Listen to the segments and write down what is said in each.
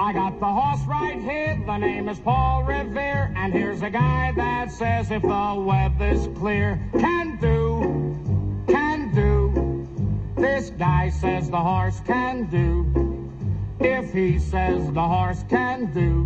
I got the horse right here, the name is Paul Revere, and here's a guy that says if the weather's clear, can do. This guy says the horse can do. If he says the horse can do.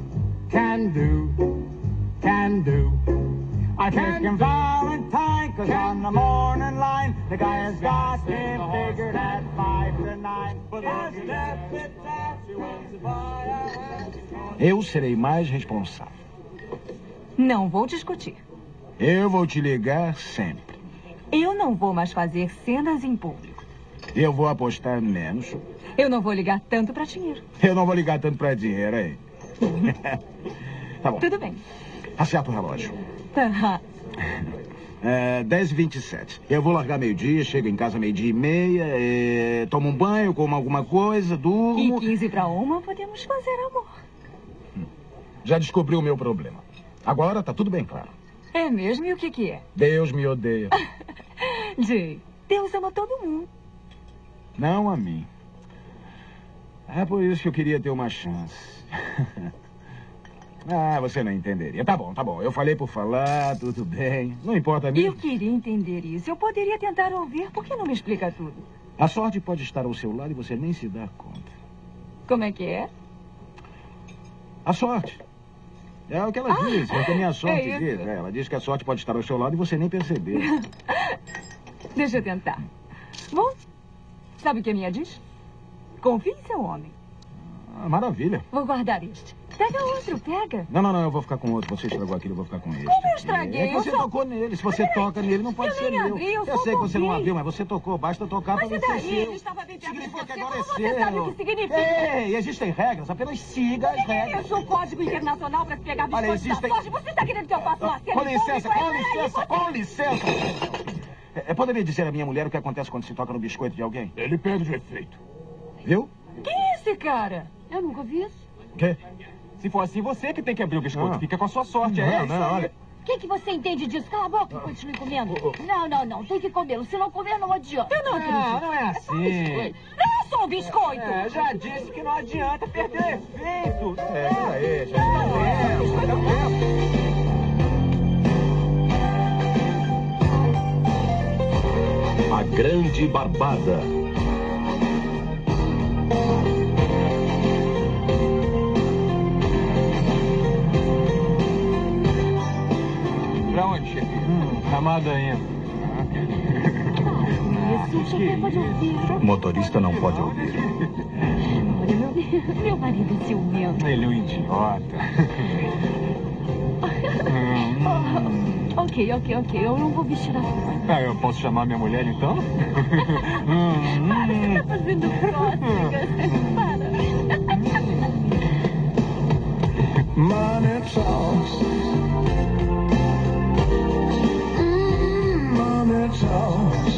I pick him Valentine, 'cause on the morning line, the guy has got him figured at 5 to 9. But as he left it out, she wants to buy a... Eu serei mais responsável. Não vou discutir. Eu vou te ligar sempre. Eu não vou mais fazer cenas em público. Eu vou apostar menos. Eu não vou ligar tanto pra dinheiro. Eu não vou ligar tanto pra dinheiro, hein? Tá bom. Tudo bem. Acerta o relógio. Tá. 10h27. Eu vou largar meio-dia, chego em casa 12h30, tomo um banho, como alguma coisa, durmo... E 12:50 podemos fazer amor. Já descobri o meu problema. Agora tá tudo bem claro. É mesmo? E o que é? Deus me odeia. Jay, Deus ama todo mundo. Não a mim. É por isso que eu queria ter uma chance. Ah, você não entenderia. Tá bom. Eu falei por falar, tudo bem. Não importa mesmo. Eu queria entender isso. Eu poderia tentar ouvir. Por que não me explica tudo? A sorte pode estar ao seu lado e você nem se dá conta. Como é que é? A sorte. É o que ela diz. É o que a minha sorte diz. Ela diz que a sorte pode estar ao seu lado e você nem perceber. Deixa eu tentar. Bom, sabe o que a minha diz? Confie em seu homem. Ah, maravilha. Vou guardar este. Pega outro, pega. Não, eu vou ficar com outro. Você estragou aquilo, eu vou ficar com este. Como eu estraguei? É que você tocou nele. Se você toca nele, não pode ser meu. Eu sei que você não abriu, mas você tocou. Basta tocar para mas você daí, ser ele seu. estava bem perto de Significa você. que agora é Como seu. você sabe o que significa? Ei, existem regras. Apenas siga as regras. Eu sou o Código Internacional para se pegar biscoitos da existem... sorte. Você está querendo que eu faça uma cena? Com licença. Poderia dizer à minha mulher o que acontece quando se toca no biscoito de alguém? Ele perde o efeito. Viu? Quem é esse cara? Eu nunca vi isso. O quê? Se for assim, você que tem que abrir o biscoito. Fica com a sua sorte. Olha. O que você entende disso? Cala a boca e continue comendo. Não. Tem que comê-lo. Se não comer, não adianta. Eu não acredito. Não é assim. Não sou um biscoito. Já disse que não adianta perder o efeito. Peraí, já está A Grande Barbada. Pra onde, chefe? Ramada ainda. Isso, o chefe pode ouvir. O motorista não pode ouvir. Meu marido é ciumento. Ele é um idiota. Ok. Eu não vou vestir a roupa. Eu posso chamar minha mulher, então? Você tá fazendo cócegas. Para. Money talks. Money talks.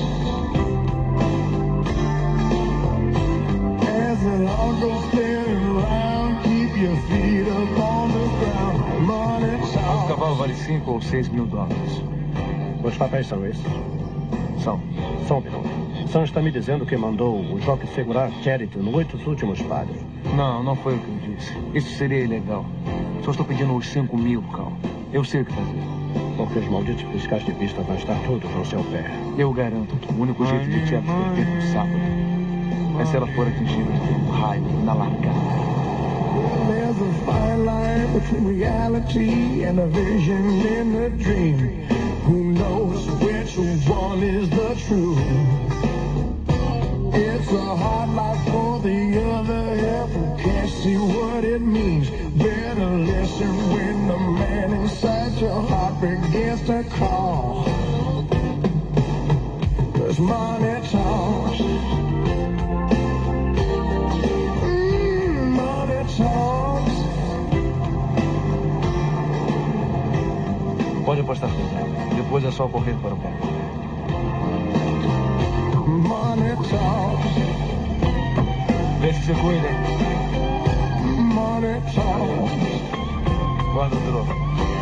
As it all goes spinning around, keep your feet up on the ground. Money talks. O cavalo vale 5 ou 6 mil dólares. Os papéis são esses? São. Só um minuto. Sam está me dizendo que mandou o jockey segurar Charity nos 8 últimos pares. Não foi o que eu disse. Isso seria ilegal. Só estou pedindo os 5 mil, Cal. Eu sei o que fazer. Porque os malditos fiscais de pista vão estar todos no seu pé. Eu garanto que o único jeito de Tia perder no sábado é se ela for atingida por um raio na largada. There's a fine line between reality and a vision in a dream. Who knows which one is the truth? It's a hard life for the other half who can't see what it means. Better listen when the man inside your heart begins to call. 'Cause money talks. Money talks. Pode apostar tudo. Depois é só correr para o carro. Money talks. Vê se você cuida, hein? Money talks. Guarda o troco.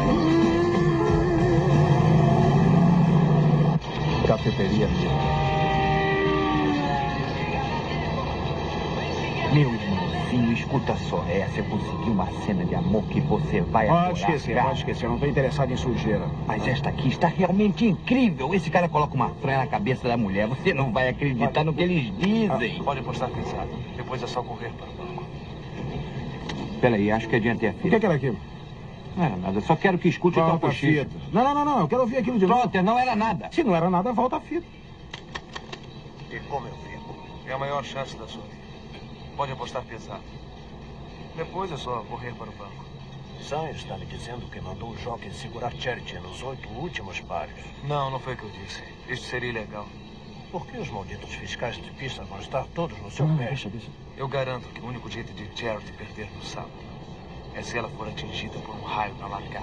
Cafeteria Mil. 1.000 irmãos. amorzinho, escuta só essa. Eu consegui uma cena de amor que você vai adorar. Pode esquecer. Eu não tô interessado em sujeira. Mas esta aqui está realmente incrível. Esse cara coloca uma fronha na cabeça da mulher. Você não vai acreditar no que eles dizem. Pode apostar pesado. Depois é só correr para o banco. Peraí, acho que adiantei a fita. O que era aquilo? Não era nada. Só quero que escute o teu cochicho. Não. Eu quero ouvir aquilo de novo. Trotter, não era nada. Se não era nada, volta a fita. E como eu fico? É a maior chance da sua vida. Pode apostar pesado. Depois é só correr para o banco. Sam está me dizendo que mandou o jockey segurar Charity nos 8 últimos pares. Não foi o que eu disse. Isto seria ilegal. Por que os malditos fiscais de pista vão estar todos no seu pé? Deixa. Eu garanto que o único jeito de Charity perder no sábado é se ela for atingida por um raio na largada.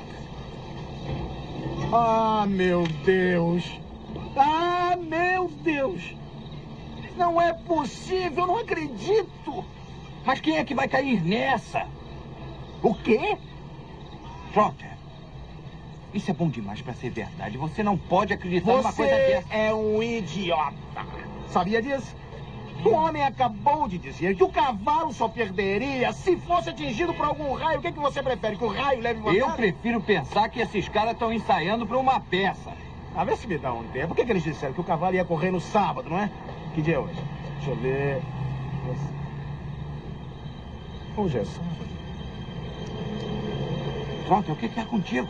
Ah, meu Deus! Não é possível, eu não acredito! Mas quem é que vai cair nessa? O quê? Trotter, isso é bom demais para ser verdade. Você não pode acreditar numa coisa Você dessa. é um idiota. Sabia disso? O homem acabou de dizer que o cavalo só perderia se fosse atingido por algum raio. O que você prefere? Que o raio leve vantagem? Eu prefiro pensar que esses caras estão ensaiando para uma peça. Vê se me dá um tempo. Por que eles disseram que o cavalo ia correr no sábado, não é? Que dia é hoje? Deixa eu ver. Hoje é sábado. Trotter, o que é contigo?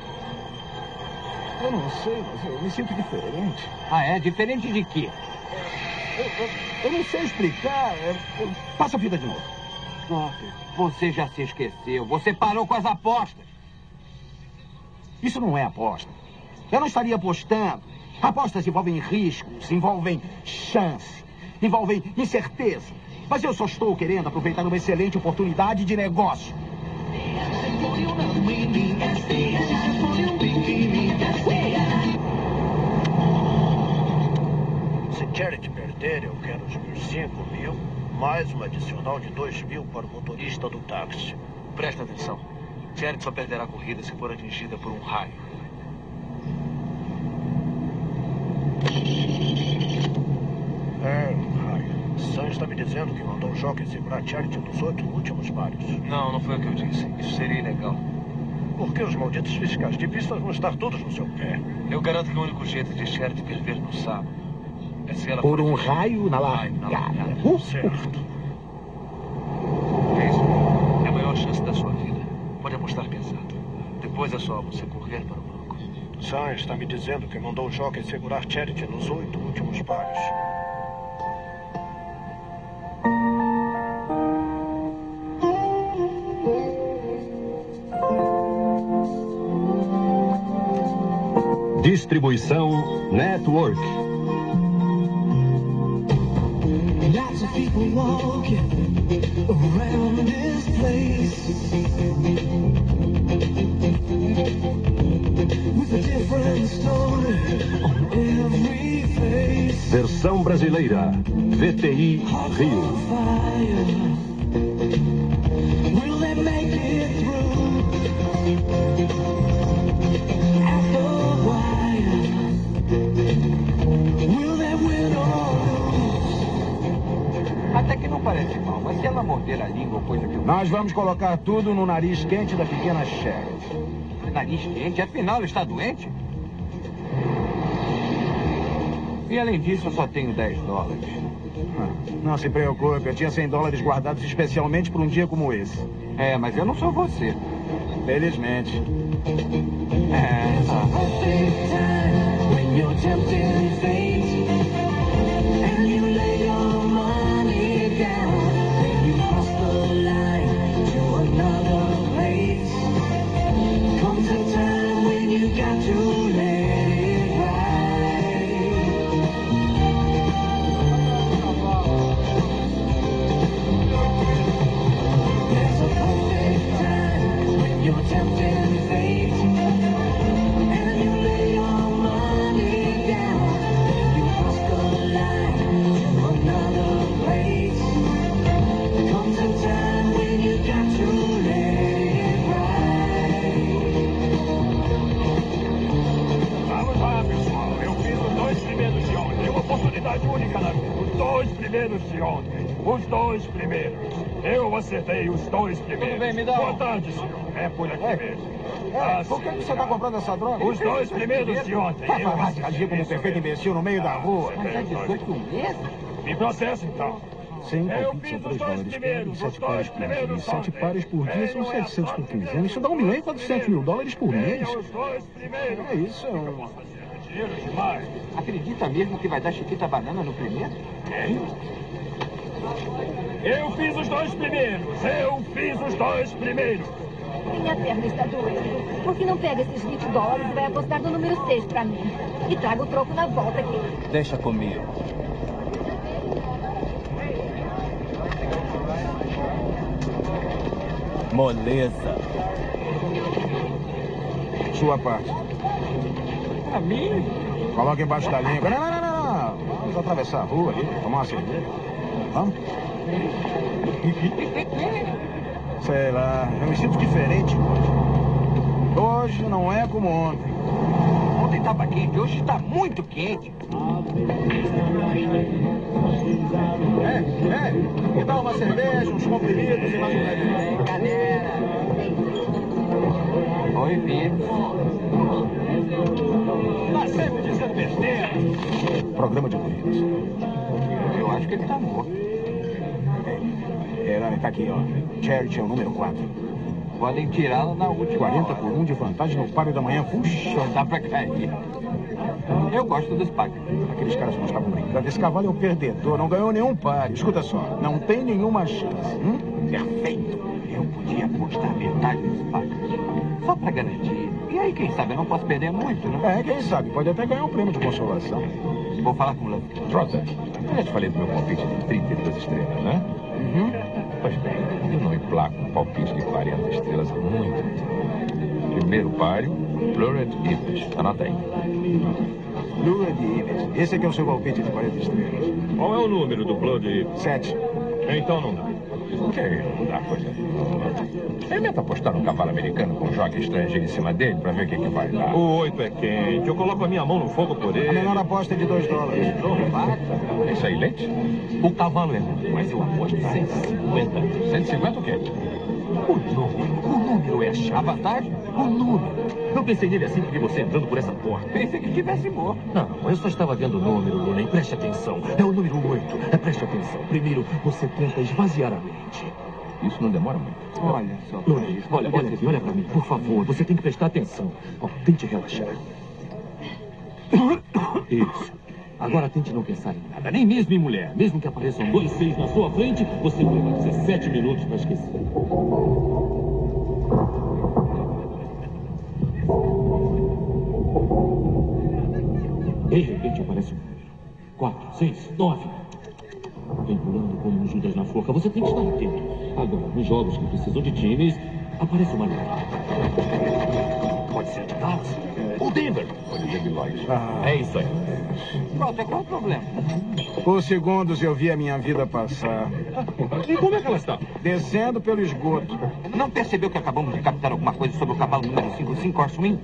Eu não sei, mas eu me sinto diferente. Ah, é? Diferente de quê? Eu não sei explicar. Passa a vida de novo. Trotter, você já se esqueceu. Você parou com as apostas. Isso não é aposta. Eu não estaria apostando. Apostas envolvem riscos, envolvem chance, envolvem incerteza. Mas eu só estou querendo aproveitar uma excelente oportunidade de negócio. Se Charity perder, eu quero os meus 5 mil, mais uma adicional de 2 mil para o motorista do táxi. Presta atenção. Charity só perderá a corrida se for atingida por um raio. Raio. Sam está me dizendo que mandou o jockey segurar Charity nos 8 últimos pares. Não foi o que eu disse. Isso seria ilegal. Por que os malditos fiscais de pista vão estar todos no seu pé? Eu garanto que o único jeito de Charity perder no sábado é se ela Por for um atingida raio na largada. Certo. É isso. É a maior chance da sua vida. Pode apostar pesado. Depois é só você correr para o banco. Sam está me dizendo que mandou o jockey segurar Charity nos 8 últimos pares. Distribuição Network. Lots of people walking around this place with a different story on every face. Versão brasileira. VTI Rio. Will they make it through? After a while, will they win or lose? Até que não parece mal, mas se ela morder a língua ou coisa que eu... Nós vamos colocar tudo no nariz quente da pequena Charity. Nariz quente? Afinal, ela está doente? E além disso, eu só tenho $10. Não se preocupe, eu tinha $100 guardados especialmente para um dia como esse. É, mas eu não sou você. Felizmente. Perfect time when you're tempting fate and you lay your money down and you cross the line to another place. Comes a time when you got to let it ride. There's a perfect time when you're tempting fate. Vamos lá, pessoal. Eu fiz os 2 primeiros de ontem. Uma oportunidade única na vida. Os 2 primeiros de ontem. Os 2 primeiros. Eu acertei os 2 primeiros. Tudo bem, me dá Boa tarde, senhor. É por aqui mesmo. Por que você está comprando essa droga? Os 2 primeiros de ontem. Vai agir como um perfeito imbecil no meio da rua. Mas é 18 meses? Me processa, então. 100 Eu palpites fiz são os 3 2 dólares por primeiros, dia, os 7 pares 2 por dia. primeiros 7 ontem. pares por dia são Venham 700 por essa quinzena. Isso dá $1.400.000 por mês. Venham os 2 primeiros. É isso. Dinheiro demais. Acredita mesmo que vai dar Chiquita Banana no primeiro? Eu fiz os 2 primeiros. Eu fiz os 2 primeiros. Minha perna está doendo. Por que não pega esses $20 e vai apostar no número 6 pra mim? E traga o troco na volta aqui. Deixa comigo. Moleza. Sua parte. Pra mim? Coloca embaixo da língua. Não. Vamos atravessar a rua ali, tomar uma cerveja. Vamos? Sei lá, eu me sinto diferente hoje. Hoje não é como ontem. Ontem estava quente, hoje está muito quente. Me dá uma cerveja, uns comprimidos e mais um remédio. Galera. Oi, Vitor. Tá sempre dizendo besteira. Programa de corridas. Eu acho que ele está morto. Tá aqui, ó. Charity é o número 4. Podem tirá-la na última 40 hora. por 1 de vantagem no páreo da manhã. Puxa, Só dá pra cair. Eu gosto dos pacos. aqueles caras não estavam brincando. Esse cavalo é o perdedor, não ganhou nenhum páreo. Escuta só, não tem nenhuma chance. Perfeito. Eu podia apostar metade dos pacos. Só pra garantir. E aí, quem sabe, eu não posso perder muito, né? Quem sabe, pode até ganhar um prêmio de consolação. Vou falar com o Lance. Trotter, eu já te falei do meu palpite de 32 estrelas, né? Pois bem, eu não emplaco um palpite de 40 estrelas há muito tempo. Primeiro páreo, Blurred Image. Anota aí. Lured Image. Esse aqui é o seu palpite de 40 estrelas. Qual é o número do Blood? 7. Então não dá. Que não dá coisa nenhuma. Experimenta apostar num cavalo americano com um jockey estrangeiro em cima dele pra ver o que vai dar. O 8 é quente. Eu coloco a minha mão no fogo por A ele. menor aposta é de $2. Isso aí, leite? O cavalo é bom, mas eu aposto 150. 150 o quê? O número é a chave. A vantagem? O número. Eu pensei nele assim que vi você entrando por essa porta. Pensei que tivesse morto. Não, eu só estava vendo o número, Looney. Preste atenção. É o número 8. Preste atenção. Primeiro, você tenta esvaziar a mente. Isso não demora muito. Olha só. Looney, olha pra mim. Por favor, você tem que prestar atenção. Tente relaxar. Isso. Agora tente não pensar em nada, nem mesmo em mulher. Mesmo que apareçam 2 6 na sua frente, você vai levar 17 minutos para esquecer. De repente aparece um número. 4, 6, 9. Vem pulando como um Judas na forca. Você tem que estar atento. Agora, nos jogos que precisam de times, aparece uma nova. Pode ser de Dallas ou Denver. Pode ser de Lloyd. É isso aí. Pronto, qual é o problema? Por segundos eu vi a minha vida passar. E como é que ela está? Descendo pelo esgoto. Não percebeu que acabamos de captar alguma coisa sobre o cavalo número 55 Horseman?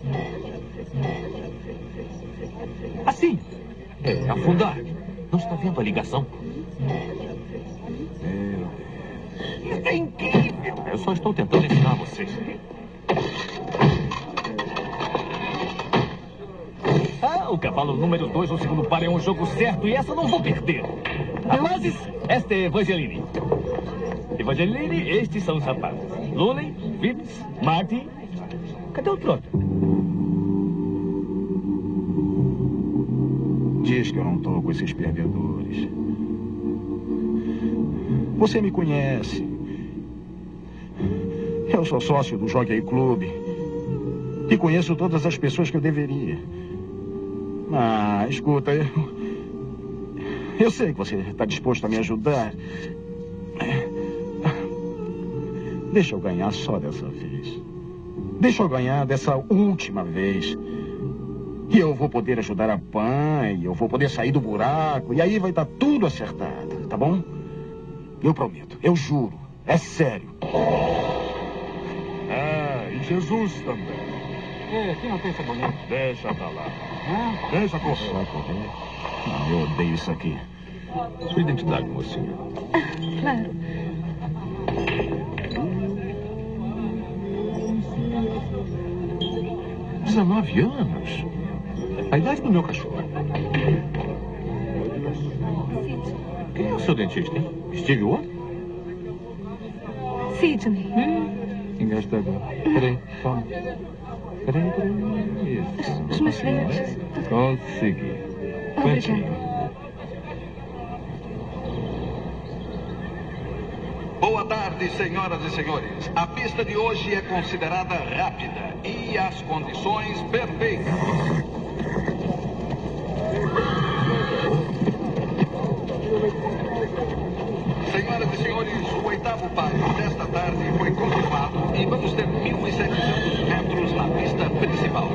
Assim. É afundar. Não está vendo a ligação? Isso é incrível. Eu só estou tentando ensinar vocês. O cavalo número 2 no segundo par é um jogo certo e essa eu não vou perder. Rapazes, esta é Evangeline. Evangeline, estes são os rapazes. Looney, Phipps, Martin. Cadê o Trotter? Diz que eu não tô com esses perdedores. Você me conhece. Eu sou sócio do Jockey Club. E conheço todas as pessoas que eu deveria. Escuta, eu sei que você está disposto a me ajudar. Deixa eu ganhar só dessa vez. Deixa eu ganhar dessa última vez. E eu vou poder ajudar a Pan, e eu vou poder sair do buraco, e aí vai estar tudo acertado, tá bom? Eu prometo, eu juro, é sério. E Jesus também. Quem não tem sabonete? Deixa pra lá. Deixa correr. Só correr. Não, eu odeio isso aqui. Sua identidade, mocinha. Claro. Há 19 anos. A idade do meu cachorro. Quem é o seu dentista, hein? Steve Wonder? Sidney. Engasta agora. Peraí, calma. Peraí. Isso. Os meus filhos. Consegui. Obrigada. Boa tarde, senhoras e senhores. A pista de hoje é considerada rápida e as condições perfeitas. Senhoras e senhores, o oitavo páreo desta tarde foi confirmado e vamos ter 1.700 metros na pista principal.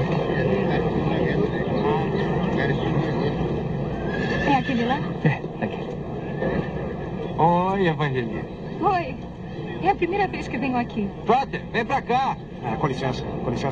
É aquele lá? É, aquele. Oi, Evangelina. Oi. É a primeira vez que venho aqui. Trotter, vem pra cá. Com licença.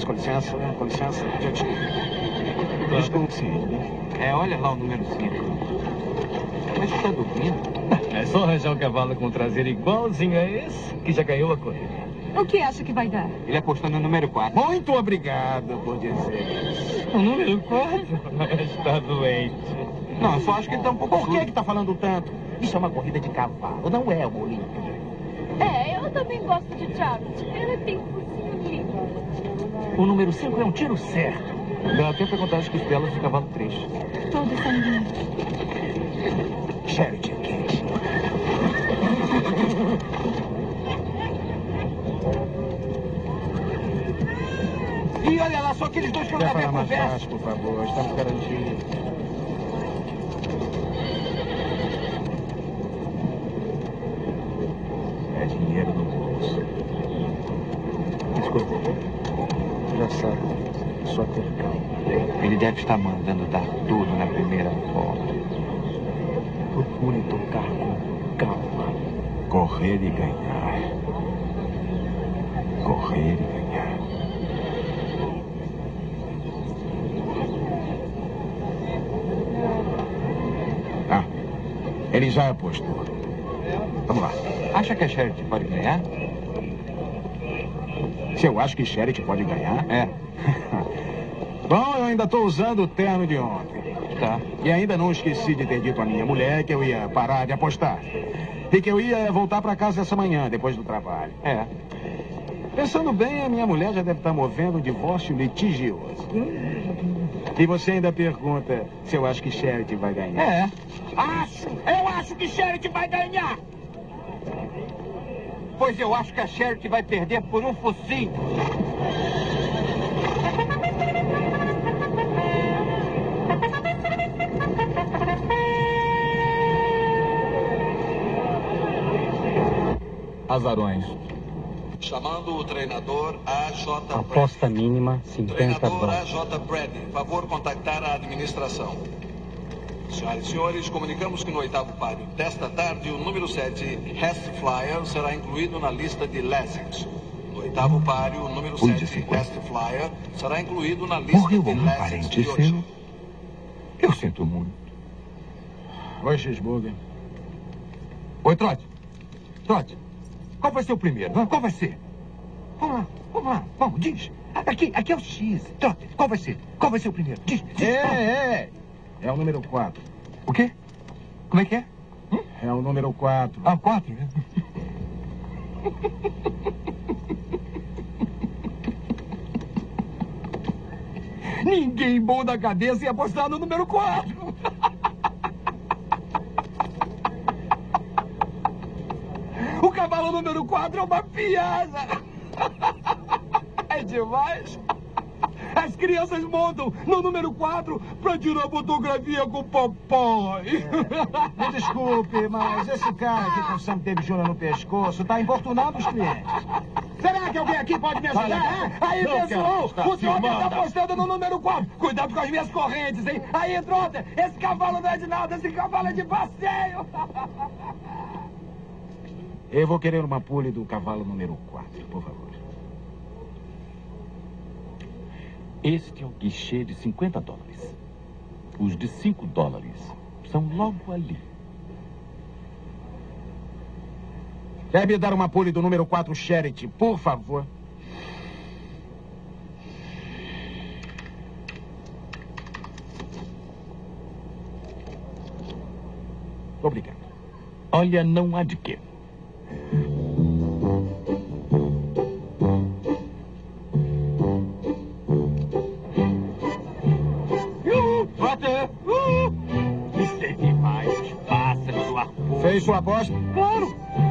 Desculpe, sim. Olha lá o número 5. Mas você tá dormindo? É só arranjar um cavalo com traseiro igualzinho a esse que já ganhou a corrida. O que acha que vai dar? Ele apostou no número 4. Muito obrigado por dizer. O número 4 está doente. Não, eu só acho que ele tá um pouco... Por que tá falando tanto? Isso é uma corrida de cavalo, não é uma Olimpíada. Eu também gosto de Charlotte. Ela tem um focinho lindo. O número 5 é um tiro certo. Dá até pra contar as costelas do cavalo 3. Todos são lindos. Charity Cage. E olha lá, só aqueles dois que eu gravei a conversa. Por favor, estamos garantidos. É dinheiro no bolso. Desculpa. Já sabe. Só ter calma. Ele deve estar mandando dar tudo na primeira volta. Procure tocar com calma. Correr e ganhar. Correr e ganhar. Ele já apostou. Vamos lá. Acha que a Charity pode ganhar? Se eu acho que Charity pode ganhar? É. Bom, eu ainda estou usando o terno de ontem. Tá. E ainda não esqueci de ter dito à minha mulher que eu ia parar de apostar. E que eu ia voltar para casa essa manhã, depois do trabalho. É. Pensando bem, a minha mulher já deve estar movendo um divórcio litigioso. E você ainda pergunta se eu acho que Charity vai ganhar. É. Eu acho que Charity vai ganhar! Pois eu acho que a Charity vai perder por um focinho. Azarões. Chamando o treinador AJ Aposta mínima, 50 Treinador dólares. AJ Brady, favor contactar a administração. Senhoras e senhores, comunicamos que no oitavo páreo desta tarde, o número 7, Hess Flyer, será incluído na lista de lessons. No oitavo páreo, o número 7, Hess Flyer, será incluído na lista Morreu de algum lessons parente de hoje. seu? Eu sinto muito. Oi, Cheeseburger. Oi, Trote. Trote, qual vai ser o primeiro? Qual vai ser? Vamos lá. Vamos, diz. Aqui é o X. Trote, qual vai ser? Qual vai ser o primeiro? Diz. É o número 4. O quê? Como é que é? É o número 4. Ah, 4, né? Ninguém bom da cabeça ia apostar no número 4. O cavalo número 4 é uma piada. É demais. As crianças montam no número 4 pra tirar fotografia com o papai. Me desculpe, mas esse cara aqui com o Sam Davis Jr. no pescoço tá importunando os clientes. Será que alguém aqui pode me ajudar? Aí, pessoal, o Trotter tá apostando no número 4. Cuidado com as minhas correntes, hein? Aí, Trotter, esse cavalo não é de nada, esse cavalo é de passeio. Eu vou querer uma pule do cavalo número 4, por favor. Este é o guichê de 50 dólares. Os de 5 dólares são logo ali. Quer me dar uma pole do número 4 Charity, por favor? Obrigado. Olha, não há de quê. Trotter! Isso é demais. Os pássaros, o ar puro. Fez sua aposta? Claro.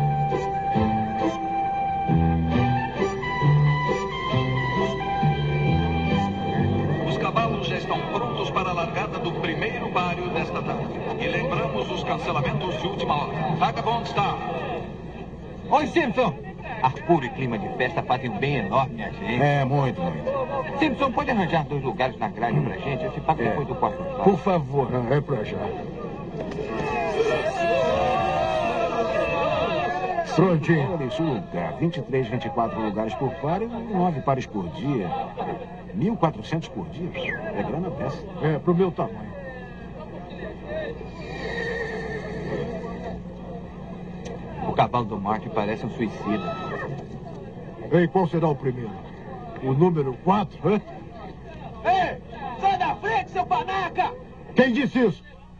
Os cavalos já estão prontos para a largada do primeiro páreo desta tarde. E lembramos os cancelamentos de última hora. Vagabond Star. Oi, Simpson. Ar puro e clima de festa fazem um bem enorme a gente. É, muito, muito. Simpson, pode arranjar 2 lugares na grade pra gente? Eu te pago depois do quarto. Por favor, é pra já. Prontinho. Olha esse lugar. 23, 24 lugares por par e 9 pares por dia. 1.400 por dia. É grana dessa. É, pro meu tamanho. O cavalo do Martin parece um suicida. Ei, qual será o primeiro? O número 4, hein? Ei, sai da frente, seu panaca! Quem disse isso?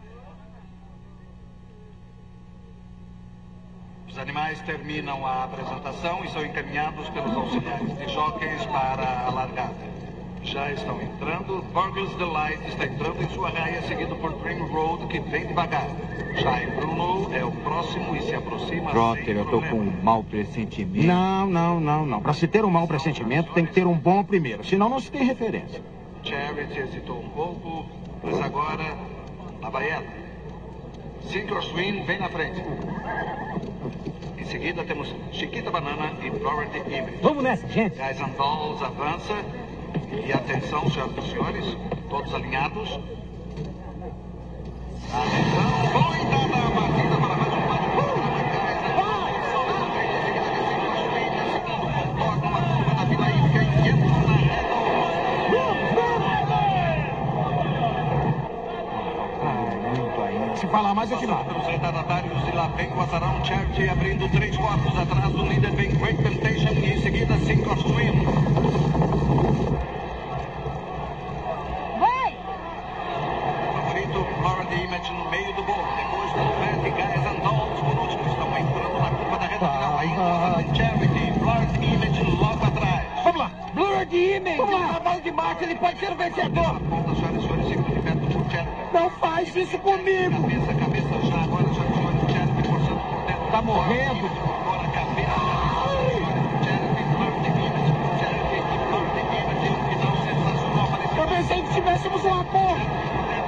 Os animais terminam a apresentação e são encaminhados pelos auxiliares de jockeys para a largada. Já estão entrando. Burglar's Delight está entrando em sua raia, seguido por Dream Road, que vem devagar. Shai Bruno é o próximo e se aproxima. Trotter, eu tô com um mau pressentimento. Não. Pra se ter um mau pressentimento, tem que ter um bom primeiro. Senão não se tem referência. Charity hesitou um pouco, mas agora a baiana. Sink or Swim vem na frente. Em seguida temos Chiquita Banana e Florida Image. Vamos nessa, gente. Guys and Dolls avança. E atenção, senhoras e senhores, todos alinhados. Atenção, foi dada a partida para mais um bate-bola na casa. Segundo contorno, uma curva da Vila Ípica e entra na reta. Se falar mais, eu te mato. Pelos retardatários e lá vem o azarão Charity abrindo 3 quartos atrás do líder, vem Great Temptation e em seguida Sink or Swim. Image no meio do bolo, depois Confetti, Guys and Dolls por último, estão entrando na curva da reta final, ainda Charity, Blurred Image logo atrás. Vamos lá, Blurred Image, o cavalo de Marte, ele pode ser o vencedor. Senhoras e senhores, segundo de perto por Charity. Não faz isso comigo. Cabeça, já agora, senhoras e senhores, Charity forçando por dentro. Tá morrendo. Agora a cabeça, Charity, Blurred Image, Charity, Blurred Image, no final sensacional. Eu pensei que tivéssemos um acordo.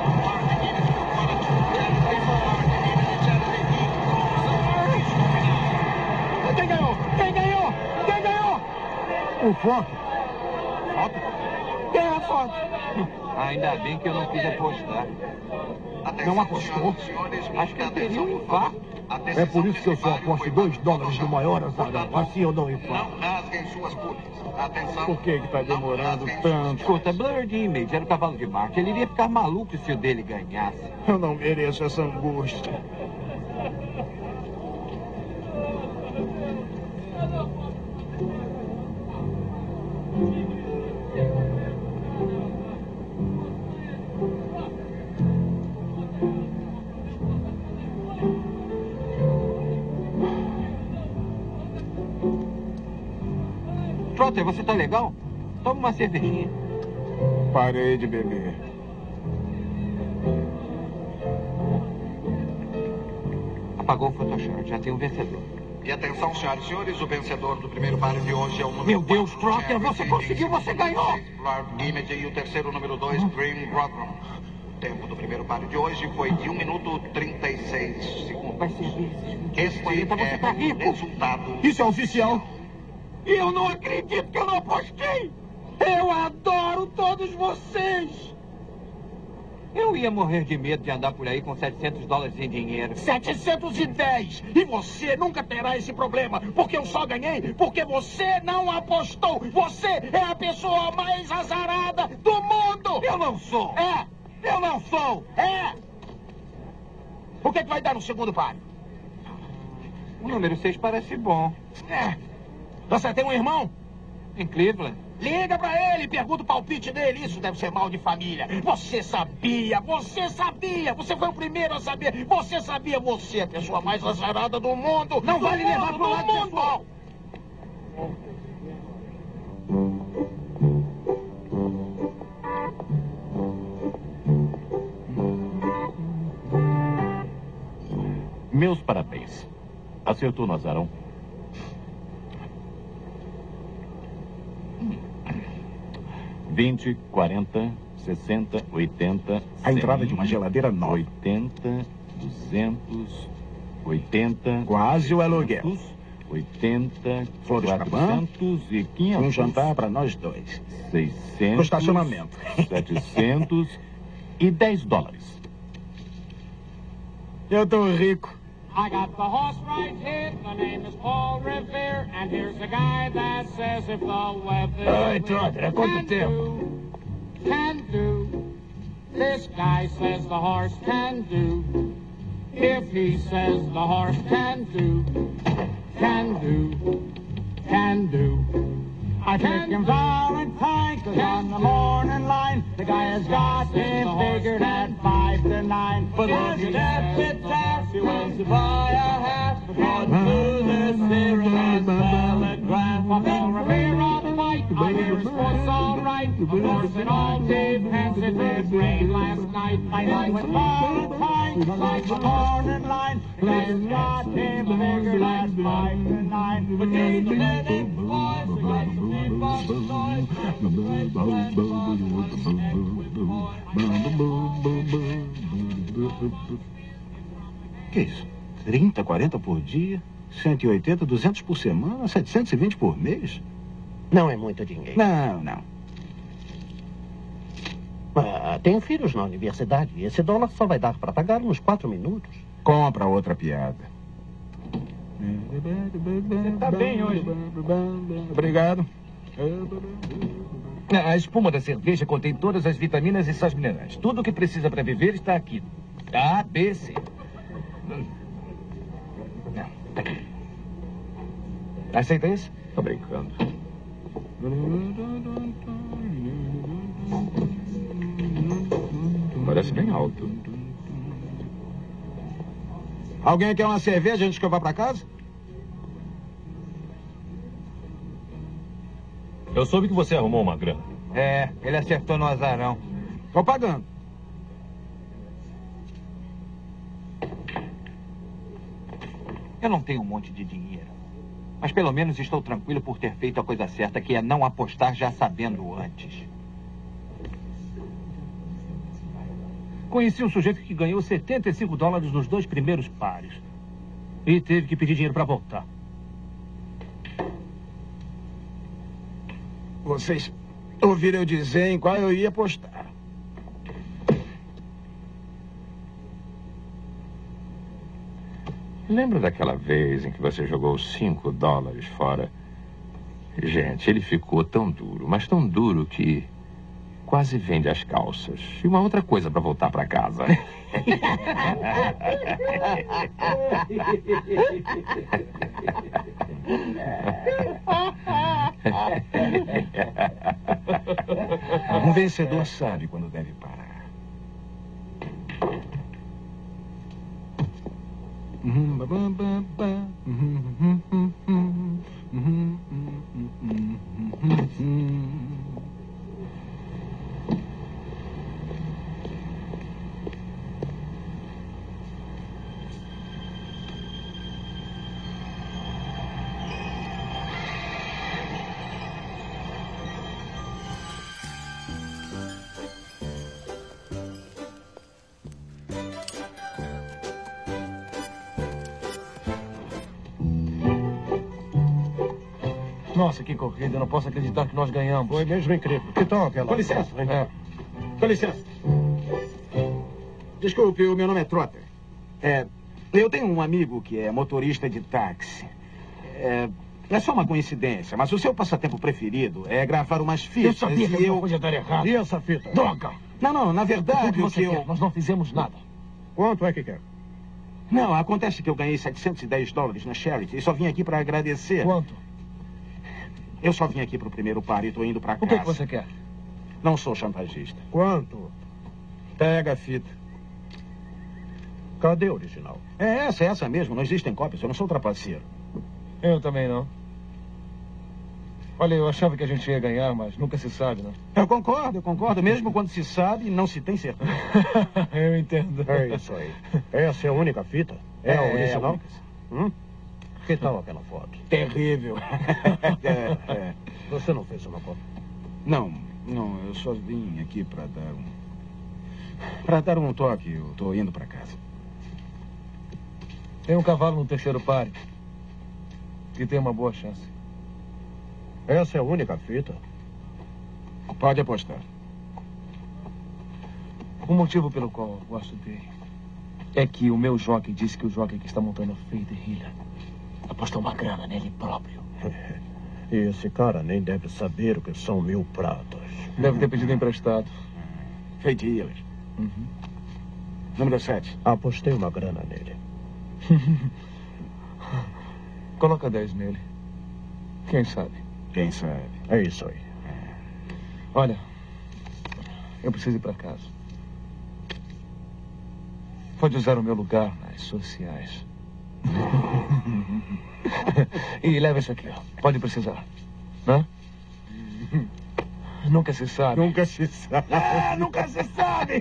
Quem ganhou? O foto. Quem é a foto? Ainda bem que eu não quis apostar. Não apostou? Acho que eu teria um infarto. É por isso que eu só aposto $2 no maior azarão. Assim eu não infarto. Não rasguem suas pulhas. Atenção. Por que tá demorando tanto? Escuta, Blurred Image era o cavalo de Marte. Ele iria ficar maluco se o dele ganhasse. Eu não mereço essa angústia. Trotter, você tá legal? Toma uma cervejinha. Parei de beber. Apagou o Photoshop, já tem um vencedor. E atenção, senhoras e senhores, o vencedor do primeiro páreo de hoje é o número Meu Deus, 4, Trotter, você conseguiu, você ganhou! Blurred Image e o terceiro, número 2, Dream Rodron. O tempo do primeiro páreo de hoje foi de 1 minuto 36 segundos. Vai ser vezes. Este você tá é rico. o resultado. Isso é oficial. E eu não acredito que eu não apostei! Eu adoro todos vocês! Eu ia morrer de medo de andar por aí com $700 em dinheiro. 710! E você nunca terá esse problema, porque eu só ganhei porque você não apostou! Você é a pessoa mais azarada do mundo! Eu não sou! É! Eu não sou! É! O que vai dar no segundo páreo? O número 6 parece bom. É. Você tem um irmão? Em Cleveland. Liga pra ele, pergunta o palpite dele. Isso deve ser mal de família. Você sabia, você sabia. Você foi o primeiro a saber. Você sabia, você é a pessoa mais azarada do mundo. Não vale levar pro lado pessoal. Meus parabéns. Acertou no azarão. $20, 40, 60, 80... A entrada de uma geladeira nova. 80, 200, 80... Quase o aluguel. 80, Flores pra banco, 400 e 500... Um jantar para nós dois. 600... No estacionamento. 700 e $10. Eu tô rico. I got the horse right here, the name is Paul Revere, and here's the guy that says if the weather... Ai, Trotter, é quanto tempo? Can do. This guy says the horse can do. If he says the horse can do, can do, can do. I take him Valentine, 'cause on the morning line, the guy has got him figured at 5 to 9. But as he left task, he wants to buy a hat, on to this here and velvet grass. While Paul Revere on the fight, I hear his voice all right. Of course, it all depends. It did rain last night. I know when Valentine, like the morning line, the guy has got him figured at 5 to 9. But keep the living boys, the guys who keep on the noise. Que isso? 30, 40 por dia, 180, 200 por semana, 720 por mês? Não é muito dinheiro. Não. Tenho filhos na universidade. Esse dólar só vai dar para pagar uns 4 minutos. Compra outra piada. Tá bem hoje. Obrigado. A espuma da cerveja contém todas as vitaminas e sais minerais. Tudo o que precisa para viver está aqui. A, B, C. Aceita isso? Tô brincando. Parece bem alto. Alguém quer uma cerveja antes que eu vá para casa? Eu soube que você arrumou uma grana. É, ele acertou no azarão. Tô pagando. Eu não tenho um monte de dinheiro. Mas pelo menos estou tranquilo por ter feito a coisa certa, que é não apostar já sabendo antes. Conheci um sujeito que ganhou $75 nos 2 primeiros pares. E teve que pedir dinheiro para voltar. Vocês ouviram eu dizer em qual eu ia apostar. Lembra daquela vez em que você jogou $5 fora? Gente, ele ficou tão duro, mas tão duro que quase vende as calças. E uma outra coisa para voltar para casa. Um vencedor sabe quando deve parar. Nossa, que corrida. Eu não posso acreditar que nós ganhamos. Foi mesmo incrível. Que tal aquela? Com licença. Com licença. Desculpe, o meu nome é Trotter. Eu tenho um amigo que é motorista de táxi. É só uma coincidência, mas o seu passatempo preferido é gravar umas fitas. Eu sabia que eu podia dar errado. E essa fita? Droga! Não, na verdade, O que você quer? Nós não fizemos nada. Quanto é que quer? Não, acontece que eu ganhei $710 na Charity e só vim aqui para agradecer. Quanto? Eu só vim aqui pro primeiro par e tô indo pra casa. O que você quer? Não sou chantagista. Quanto? Pega a fita. Cadê o original? É essa mesmo. Não existem cópias. Eu não sou trapaceiro. Eu também não. Olha, eu achava que a gente ia ganhar, mas nunca se sabe, né? Eu concordo. Mesmo quando se sabe, não se tem certeza. Eu entendo. É isso aí. Essa é a única fita? É a original? Que tal aquela foto? Terrível. Você não fez uma cópia? Não, eu só vim aqui para dar um toque. Eu tô indo para casa. Tem um cavalo no terceiro páreo. E tem uma boa chance. Essa é a única fita? Pode apostar. O motivo pelo qual eu gosto dele é que o meu jockey disse que o jockey que está montando a Faith Healer apostou uma grana nele próprio. E esse cara nem deve saber o que são 1000 pratas. Deve ter pedido emprestado. Faith Healer. Número 7. Apostei uma grana nele. Coloca 10 nele. Quem sabe? Quem sabe? É isso aí. Olha, eu preciso ir para casa. Pode usar o meu lugar nas sociais. E leva isso aqui, ó. Pode precisar. Hã? Nunca se sabe. Nunca se sabe. Nunca se sabe.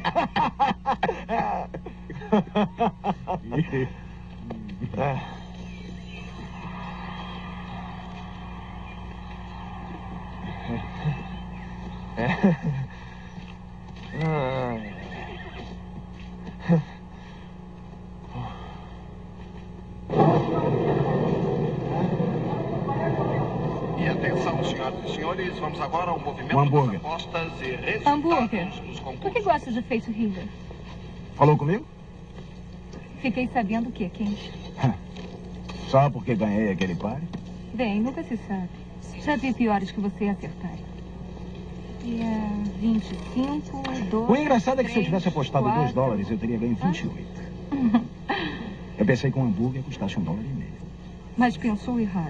E atenção, senhoras e senhores, vamos agora ao movimento das apostas e resultados Hambúrguer. dos concursos. Por que gosta de Faith Healer? Falou comigo? Fiquei sabendo o quê, Ken? Só porque ganhei aquele par? Bem, nunca se sabe. Já vi piores que você acertar. E é 25, 2... O engraçado é que se eu 3, tivesse apostado 4... $2, eu teria ganho 28. Eu pensei que um hambúrguer custasse $1,50. Mas pensou errado.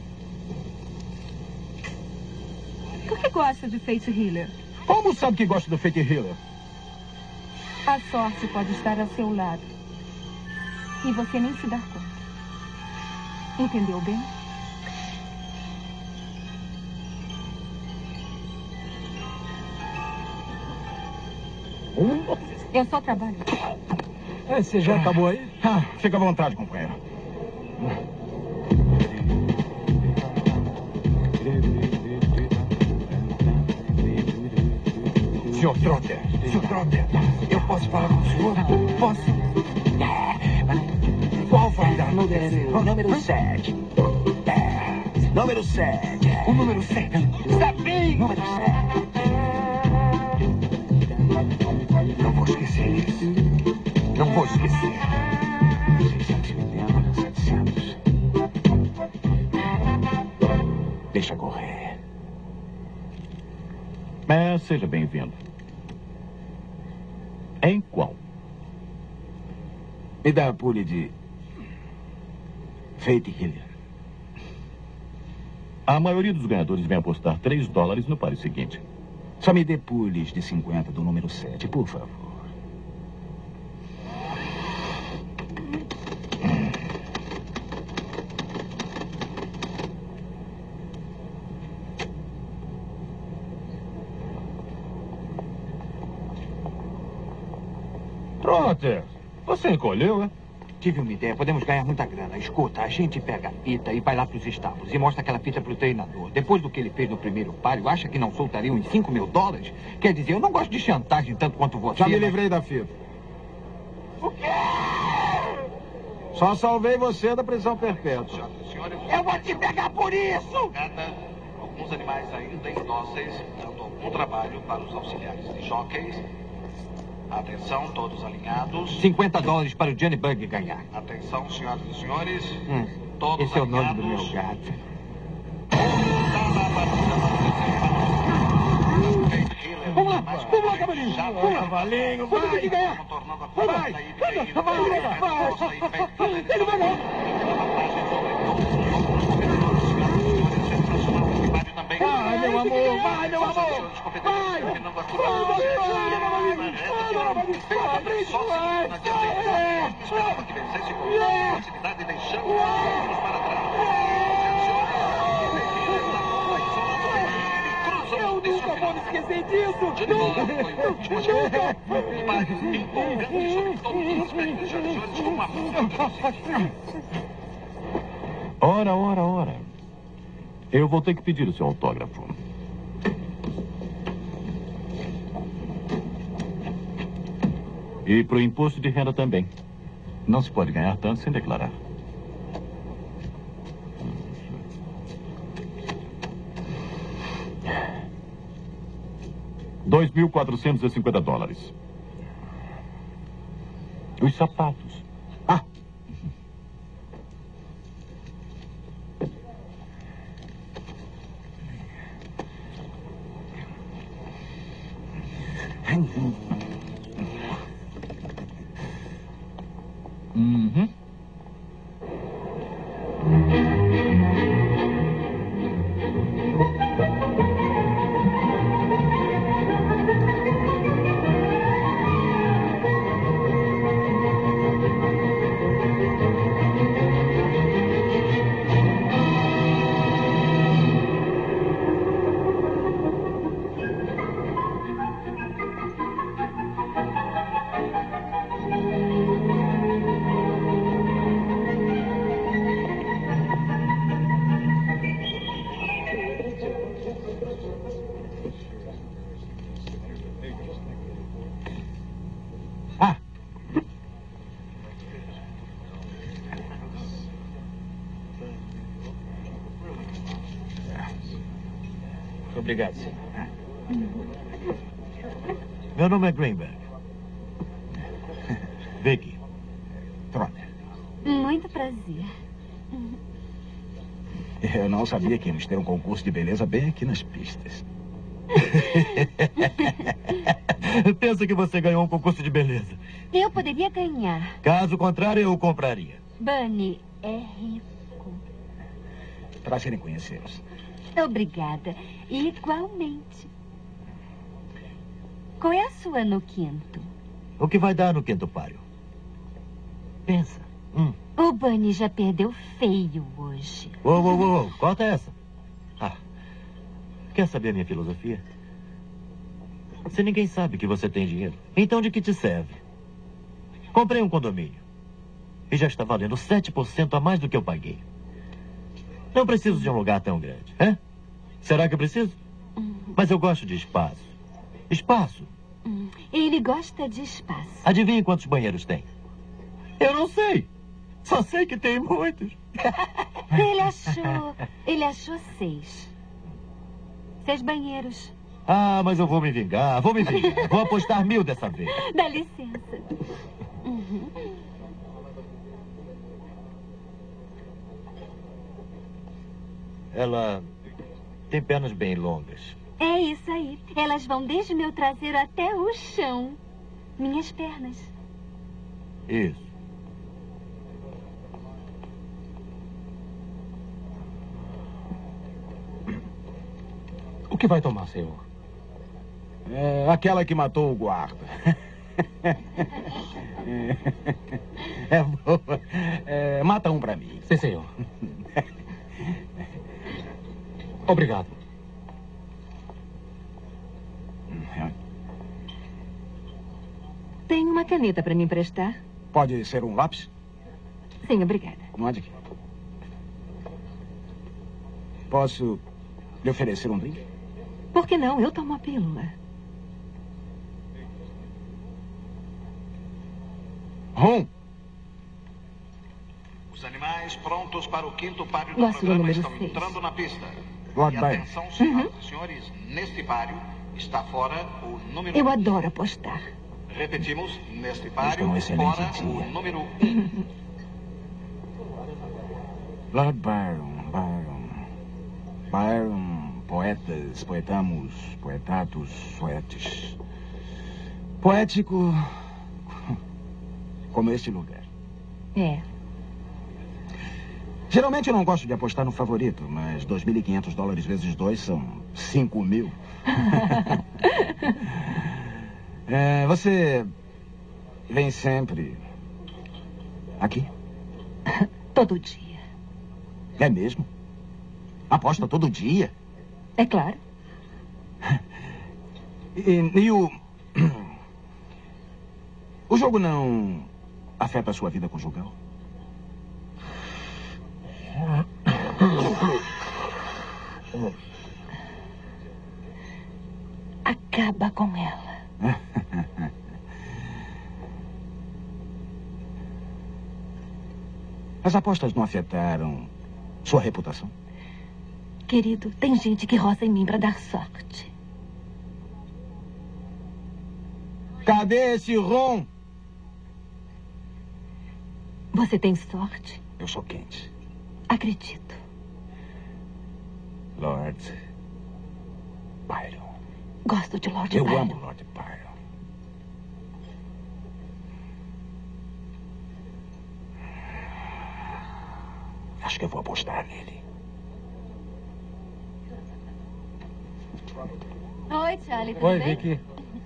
Por que gosta de Faith Healer? Como sabe que gosta do Faith Healer? A sorte pode estar ao seu lado. E você nem se dá conta. Entendeu bem? Eu só trabalho. Você já acabou aí? Fica à vontade, companheiro. Senhor Trotter, eu posso falar com o senhor? Posso? Qual vai dar no terceiro? O número 7. Número 7. O número 7. Sabem! Número 7. Não vou esquecer isso. Não vou esquecer. 680, 700. Deixa correr. Seja bem-vindo. Em qual? Me dá a pulha de Faith Healer. A maioria dos ganhadores vem apostar $3 no páreo seguinte. Só me dê pulhas de 50 do número 7, por favor. Trotter, você encolheu, é? Tive uma ideia, podemos ganhar muita grana. Escuta, a gente pega a fita e vai lá pros estábulos e mostra aquela fita pro treinador. Depois do que ele fez no primeiro páreo, acha que não soltaria uns $5.000? Quer dizer, eu não gosto de chantagem tanto quanto você. Já me livrei da fita. O quê? Só salvei você da prisão perpétua. Eu vou te pegar por isso! Alguns animais ainda indóceis, dando algum trabalho para os auxiliares de jockeys. Atenção, todos alinhados. $50 para o Johnny Bug ganhar. Atenção, senhoras e senhores. Todos Esse é o nome do alinhados. meu gato. Vamos lá, cavalinho. Vamos lá, cavalinho, vai. Vamos ganhar. Vai. Ele vai ganhar. Vai, meu amor, vai, meu amor. Vai. Eu nunca vou me esquecer disso. Nunca. Ora. Eu vou ter que pedir o seu autógrafo. E pro imposto de renda também. Não se pode ganhar tanto sem declarar. $2.450. Os sapatos. Ah. Uhum. Obrigado, senhor. Meu nome é Greenberg. Vicky. Trotter. Muito prazer. Eu não sabia que íamos ter um concurso de beleza bem aqui nas pistas. Pensa que você ganhou um concurso de beleza. Eu poderia ganhar. Caso contrário, eu o compraria. Bunny é rico. Prazer em conhecê-los. Obrigada. Igualmente. Qual é a sua no quinto? O que vai dar no quinto páreo? Pensa. O Bunny já perdeu feio hoje. Uou. Corta essa. Quer saber a minha filosofia? Se ninguém sabe que você tem dinheiro, então de que te serve? Comprei um condomínio. E já está valendo 7% a mais do que eu paguei. Não preciso de um lugar tão grande, hein? Será que eu preciso? Mas eu gosto de espaço. Espaço. Ele gosta de espaço. Adivinhe quantos banheiros tem? Eu não sei. Só sei que tem muitos. Ele achou 6. 6 banheiros. Mas eu vou me vingar. Vou apostar 1.000 dessa vez. Dá licença. Ela tem pernas bem longas. É isso aí. Elas vão desde meu traseiro até o chão. Minhas pernas. Isso. O que vai tomar, senhor? Aquela que matou o guarda. É boa. Mata um pra mim. Sim, senhor. Obrigado. Tem uma caneta para me emprestar? Pode ser um lápis? Sim, obrigada. Não há de quê. Posso lhe oferecer um drink? Por que não? Eu tomo a pílula. Rum. Os animais prontos para o quinto páreo do Gosto do programa número estão 6. entrando na pista. Lord E Byron. atenção, senhoras e senhores, neste páreo está fora o número Eu 1. adoro apostar. Repetimos, neste Este páreo, é um excelente fora dia. o número 1. Lord Byron. poetas, poetamos, poetatos, poetes. Poético como este lugar. É. Geralmente eu não gosto de apostar no favorito, mas $2.500 vezes 2 são 5.000. Você vem sempre aqui? Todo dia. É mesmo? Aposta todo dia? É claro. E o jogo não afeta a sua vida conjugal? Acaba com ela. As apostas não afetaram sua reputação? Querido, tem gente que roça em mim para dar sorte. Cadê esse rom? Você tem sorte? Eu sou quente. Acredito. Lord Byron. Gosto de Lord Eu Byron. amo Lord Byron. Acho que eu vou apostar nele. Oi, Charlie, tudo Oi, bem? Vicky.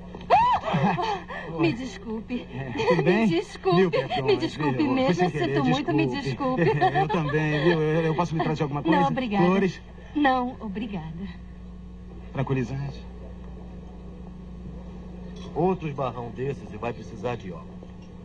Me desculpe. Tudo bem? Me desculpe. Mil perdões, Me desculpe viu? mesmo. Sem Eu querer, sinto muito, me desculpe. Eu também, viu? Eu posso me trazer alguma coisa? Não, obrigada. Flores? Não, obrigada. Tranquilizante? Outro esbarrão desses e vai precisar de óculos.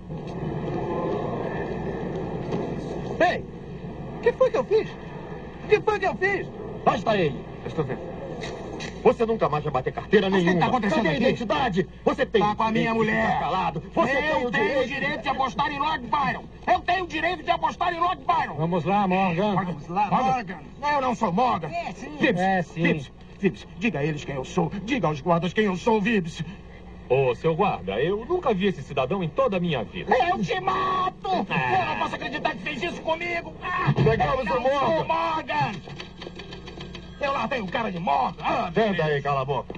Ei! O que foi que eu fiz? O que foi que eu fiz? Basta ele. Estou vendo. Você nunca mais vai bater carteira Mas o que nenhuma. tá acontecendo Cadê a aqui? identidade? Você tem Tá com a minha direito de mulher. ficar calado. Você Eu tenho o direito de apostar em Lord Byron. Eu tenho o direito de apostar em Lord Byron. Vamos lá, Morgan. Vamos lá, Morgan. Eu não sou Morgan. É, sim. Vibbs, É, sim. Vibbs, diga a eles quem eu sou. Diga aos guardas quem eu sou, Vibbs. Ô, seu guarda, eu nunca vi esse cidadão em toda a minha vida. Eu te mato! Eu não posso acreditar que fez isso comigo. Pegamos eu o Morgan. sou Morgan. Eu larguei o cara de Morgan. Senta aí, cala a boca.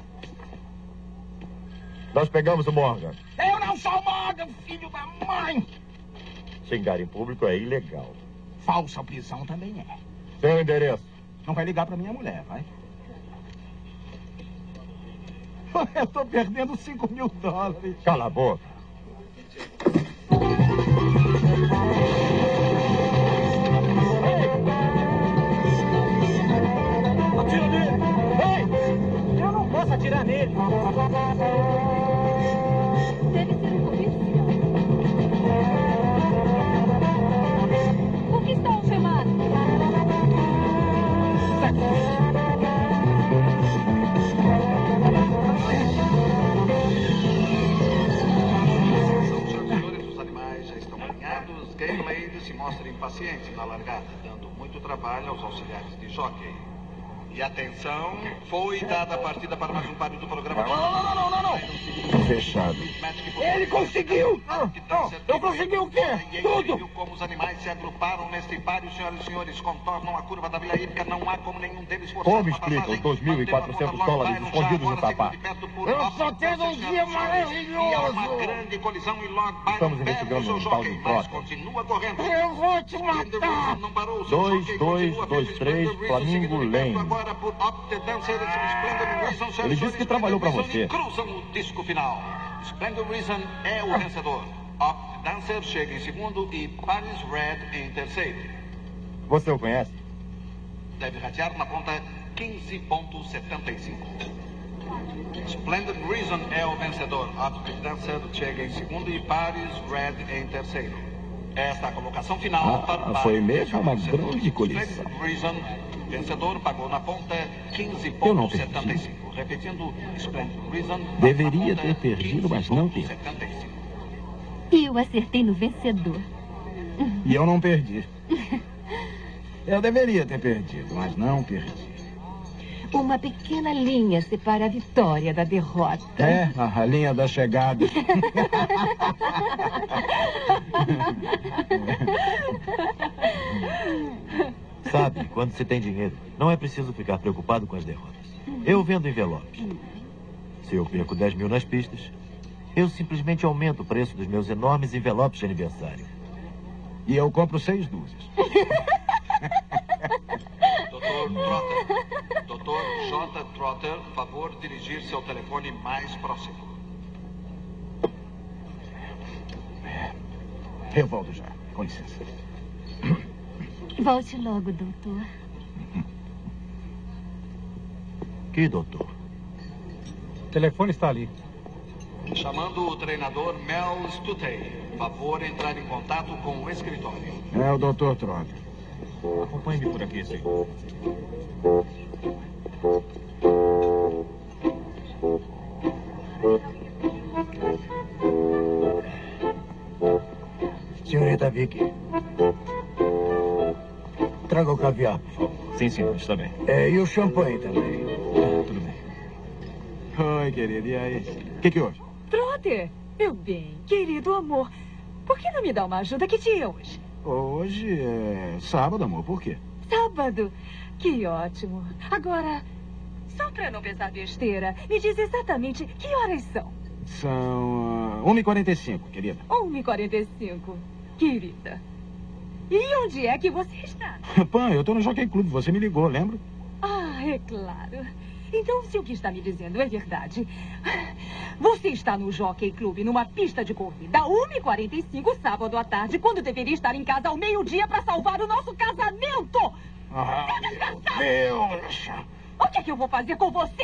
Nós pegamos o Morgan. Eu não sou Morgan, filho da mãe. Xingar em público é ilegal. Falsa prisão também é. Seu endereço. Não vai ligar pra minha mulher, vai? Eu tô perdendo $5.000. Cala a boca. Atira nele! Ei! Eu não posso atirar nele! Deve ser um policial. Por que está algemado? Os animais já estão alinhados. Gayblade se mostra impaciente na largada, dando muito trabalho aos auxiliares de jockey. E atenção, foi dada a partida para mais um páreo do programa. Não. Fechado. Ele conseguiu! Eu consegui o quê? Tudo! Como os animais se agruparam neste páreo, senhoras e senhores, contornam a curva da Vila Hípica, não há como nenhum deles forçar Como explica os $2.400 escondidos no sapato? Eu só tenho um dia maravilhoso! E há uma grande colisão e Lord Byron Estamos perde investigando o seu um tal de jockey, mas troca. continua correndo. Eu vou te matar! Não parou, o seu 2, jockey 2, continua 2, pelo 3, Splendid Flamingo Reason, seguido de perto Lane. agora por Up the Dancer, Splendid Reason, senhoras Ele e disse que senhores, trabalhou pra Splendid Reason, você. e cruzam o disco final. Splendid Reason é o vencedor. Up the Dancer chega em segundo e Paris Red em terceiro. Você o conhece? Deve ratear na ponta 15,75. Splendid Reason é o vencedor. Up the Dancer chega em segundo e Paris Red em terceiro. Esta é a colocação final para o Foi mesmo uma grande colisão. Splendid Reason, vencedor, pagou na ponta Eu não 15,75. Repetindo, Splendid Reason. Deveria ter perdido, mas não perdi. E eu acertei no vencedor. E eu não perdi. Eu deveria ter perdido, mas não perdi. Uma pequena linha separa a vitória da derrota. É, a linha da chegada. Sabe? Sabe, quando se tem dinheiro, não é preciso ficar preocupado com as derrotas. Eu vendo envelopes. Se eu perco 10 mil nas pistas, eu simplesmente aumento o preço dos meus enormes envelopes de aniversário. E eu compro 6 dúzias. Dr. Trotter. Dr. J. Trotter, favor dirigir-se ao telefone mais próximo. Eu volto já. Com licença. Volte logo, doutor. Que doutor? O telefone está ali. Chamando o treinador Mel Stutey. Favor entrar em contato com o escritório. É o Dr. Trotter. Acompanhe-me por aqui, senhor. Senhorita Vicky. Traga o caviar, por favor. Sim, senhor, está bem. E o champanhe também. Tudo bem. Oi, querido. E aí? O que houve? Trotter, meu bem, querido amor, por que não me dá uma ajuda? Que dia é hoje? Hoje é sábado, amor. Por quê? Sábado. Que ótimo. Agora, só para não pensar besteira, me diz exatamente que horas são. São 1h45, querida. 1h45, querida. E onde é que você está? Pan, eu tô no Jockey Club. Você me ligou, lembra? Ah, é claro. Então, se o que está me dizendo é verdade, você está no Jockey Club, numa pista de corrida, 1h45, sábado à tarde, quando deveria estar em casa ao meio-dia para salvar o nosso casamento. Ah, Seu desgraçado! Deus! O que é que eu vou fazer com você?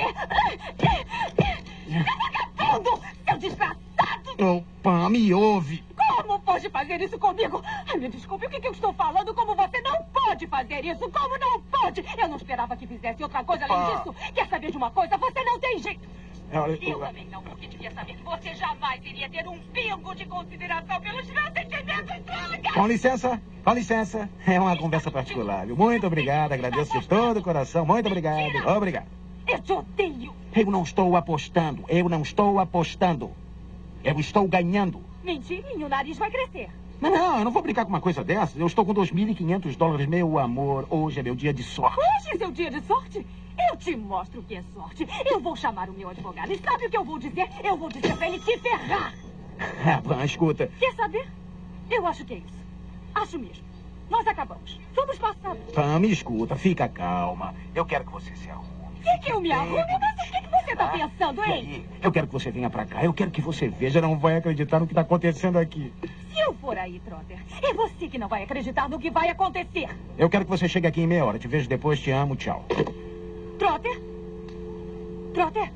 Seu vagabundo! Seu desgraçado! Oh, Pan, me ouve. Como pode fazer isso comigo? Ai, me desculpe, o que eu estou falando? Como você não pode fazer isso? Como não pode? Eu não esperava que fizesse outra coisa além disso. Quer saber de uma coisa? Você não tem jeito. Eu também não, porque devia saber que você jamais iria ter um pingo de consideração pelos meus sentimentos, droga! Com licença, com licença. É uma conversa particular, viu? Muito obrigado, agradeço de todo o coração. Muito obrigado. Obrigado. Eu te odeio. Eu não estou apostando. Eu não estou apostando. Eu estou ganhando. Mentirinho, o nariz vai crescer. Não, eu não vou brincar com uma coisa dessas. Eu estou com $2.500, meu amor. Hoje é meu dia de sorte. Hoje é seu dia de sorte? Eu te mostro o que é sorte. Eu vou chamar o meu advogado. E sabe o que eu vou dizer? Eu vou dizer pra ele te ferrar. Ah, escuta. Quer saber? Eu acho que é isso. Acho mesmo. Nós acabamos. Somos passados. Pam, me escuta. Fica calma. Eu quero que você se arrume. Quer que eu me arrume? Mas o que você tá pensando, hein? Eu quero que você venha pra cá. Eu quero que você veja. Não vai acreditar no que tá acontecendo aqui. Se eu for aí, Trotter, é você que não vai acreditar no que vai acontecer. Eu quero que você chegue aqui em meia hora. Te vejo depois. Te amo. Tchau. Trotter? Trotter?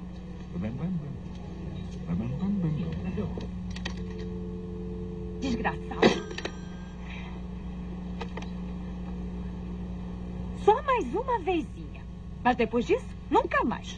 Desgraçado. Só mais uma vezinha. Mas depois disso, nunca mais.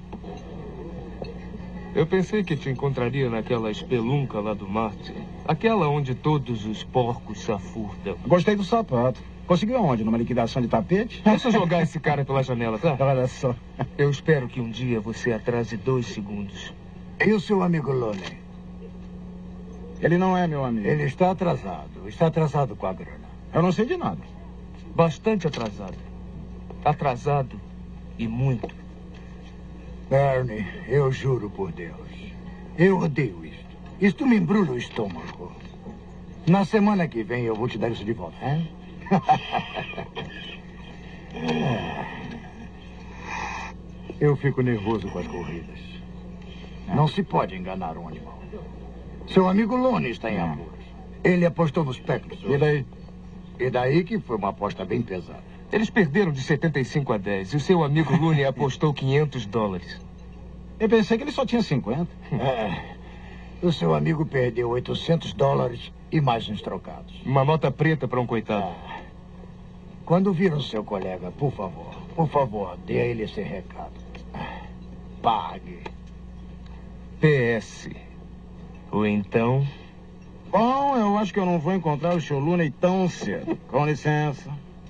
Eu pensei que te encontraria naquela espelunca lá do Marte. Aquela onde todos os porcos se afurdam. Gostei do sapato. Conseguiu aonde? Numa liquidação de tapete? Deixa eu jogar esse cara pela janela, tá? Olha só. Eu espero que um dia você atrase 2 segundos. E o seu amigo Loney? Ele não é meu amigo. Ele está atrasado. Está atrasado com a grana. Eu não sei de nada. Bastante atrasado. Atrasado e muito. Ernie, eu juro por Deus. Eu odeio isto. Isto me embrulha o estômago. Na semana que vem eu vou te dar isso de volta, hein? Eu fico nervoso com as corridas. Não se pode enganar um animal. Seu amigo Loney está em apuros. Ele apostou nos Packers. E daí? E daí que foi uma aposta bem pesada. Eles perderam de 75-10 e o seu amigo Looney apostou $500. Eu pensei que ele só tinha 50. O seu amigo perdeu $800 e mais uns trocados. Uma nota preta para um coitado. Quando viram seu colega, por favor, dê a ele esse recado. Pague. PS. Ou então... Bom, eu acho que eu não vou encontrar o Sr. Looney tão cedo. Com licença.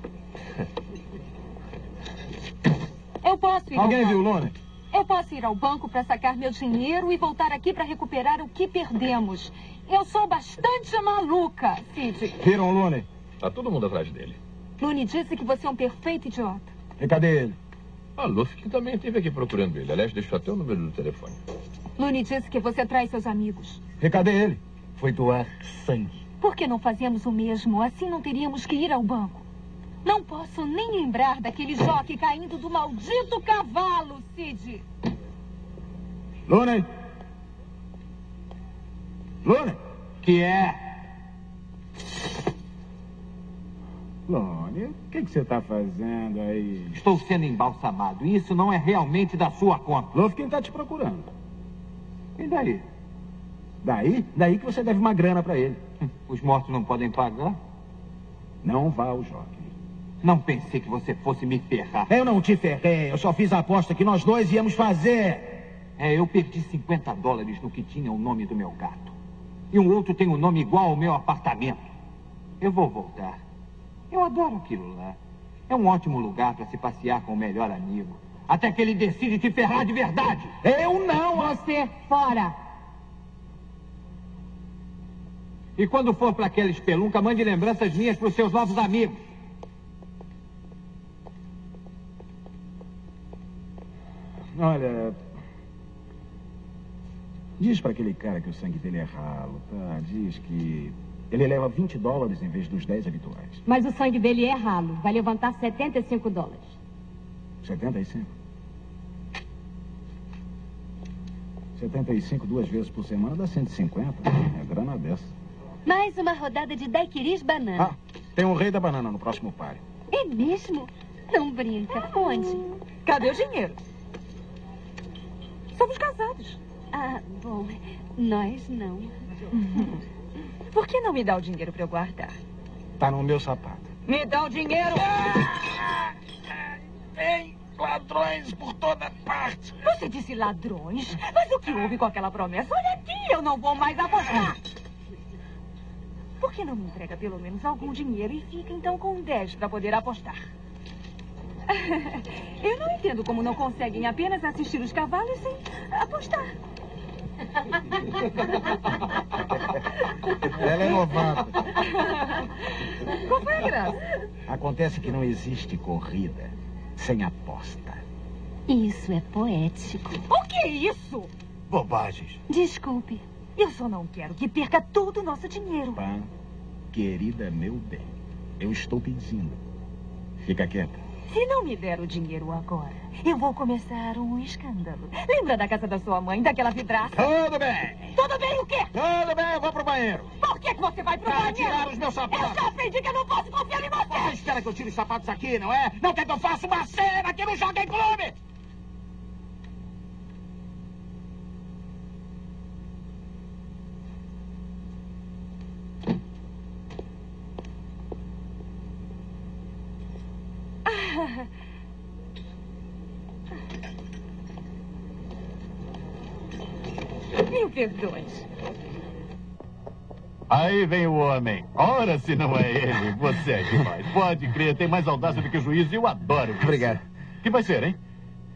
Eu posso ir Alguém ao viu o banco. Looney? Eu posso ir ao banco para sacar meu dinheiro e voltar aqui para recuperar o que perdemos. Eu sou bastante maluca, Sid. Viram o Looney? Tá todo mundo atrás dele. Looney disse que você é um perfeito idiota. E cadê ele? A Luffy também esteve aqui procurando ele. Aliás, deixou até o número do telefone. Looney disse que você traz seus amigos. E cadê ele? Foi doar sangue. Por que não fazemos o mesmo? Assim não teríamos que ir ao banco. Não posso nem lembrar daquele jockey caindo do maldito cavalo, Sid. Looney? Looney? Que é? Looney, o que você está fazendo aí? Estou sendo embalsamado. E isso não é realmente da sua conta. Luffy, quem está te procurando? E daí? Daí? Daí que você deve uma grana para ele. Os mortos não podem pagar? Não vá ao jockey. Não pensei que você fosse me ferrar. Eu não te ferrei. Eu só fiz a aposta que nós dois íamos fazer. Eu perdi $50 no que tinha o nome do meu gato. E um outro tem um nome igual ao meu apartamento. Eu vou voltar. Eu adoro aquilo lá. É um ótimo lugar para se passear com o melhor amigo. Até que ele decide te ferrar de verdade. Eu não! Você fora! E quando for para aquela espelunca, mande lembranças minhas para os seus novos amigos. Olha... Diz para aquele cara que o sangue dele é ralo, tá? Diz que ele leva $20 em vez dos 10 habituais. Mas o sangue dele é ralo. Vai levantar $75. 75? 75 2 vezes por semana dá 150. É grana dessa. Mais uma rodada de daiquiris banana. Ah, tem um rei da banana no próximo páreo. É mesmo? Não brinca. Onde? Cadê o dinheiro? Somos casados. Ah, bom. Nós não. Por que não me dá o dinheiro para eu guardar? Tá no meu sapato. Me dá o dinheiro! Tem ladrões por toda parte. Você disse ladrões? Mas o que houve com aquela promessa? Olha aqui, eu não vou mais apostar. Por que não me entrega pelo menos algum dinheiro e fica então com 10 para poder apostar? Eu não entendo como não conseguem apenas assistir os cavalos sem apostar. Ela é novata. Qual foi a graça? Acontece que não existe corrida sem aposta. Isso é poético. O que é isso? Bobagens. Desculpe. Eu só não quero que perca todo o nosso dinheiro. Pan, querida, meu bem, eu estou pedindo. Fica quieta. Se não me der o dinheiro agora, eu vou começar um escândalo. Lembra da casa da sua mãe, daquela vidraça? Tudo bem. Tudo bem o quê? Tudo bem, eu vou pro banheiro. Por que você vai pro banheiro? Tirar os meus sapatos. Eu já aprendi que eu não posso confiar em você. Você espera que eu tire os sapatos aqui, não é? Não quer que eu faça uma cena aqui no Jockey Clube? Mil perdões. Aí vem o homem. Ora, se não é ele, você é demais. Pode crer, tem mais audácia do que o juiz e eu adoro isso. Obrigado. Que vai ser, hein?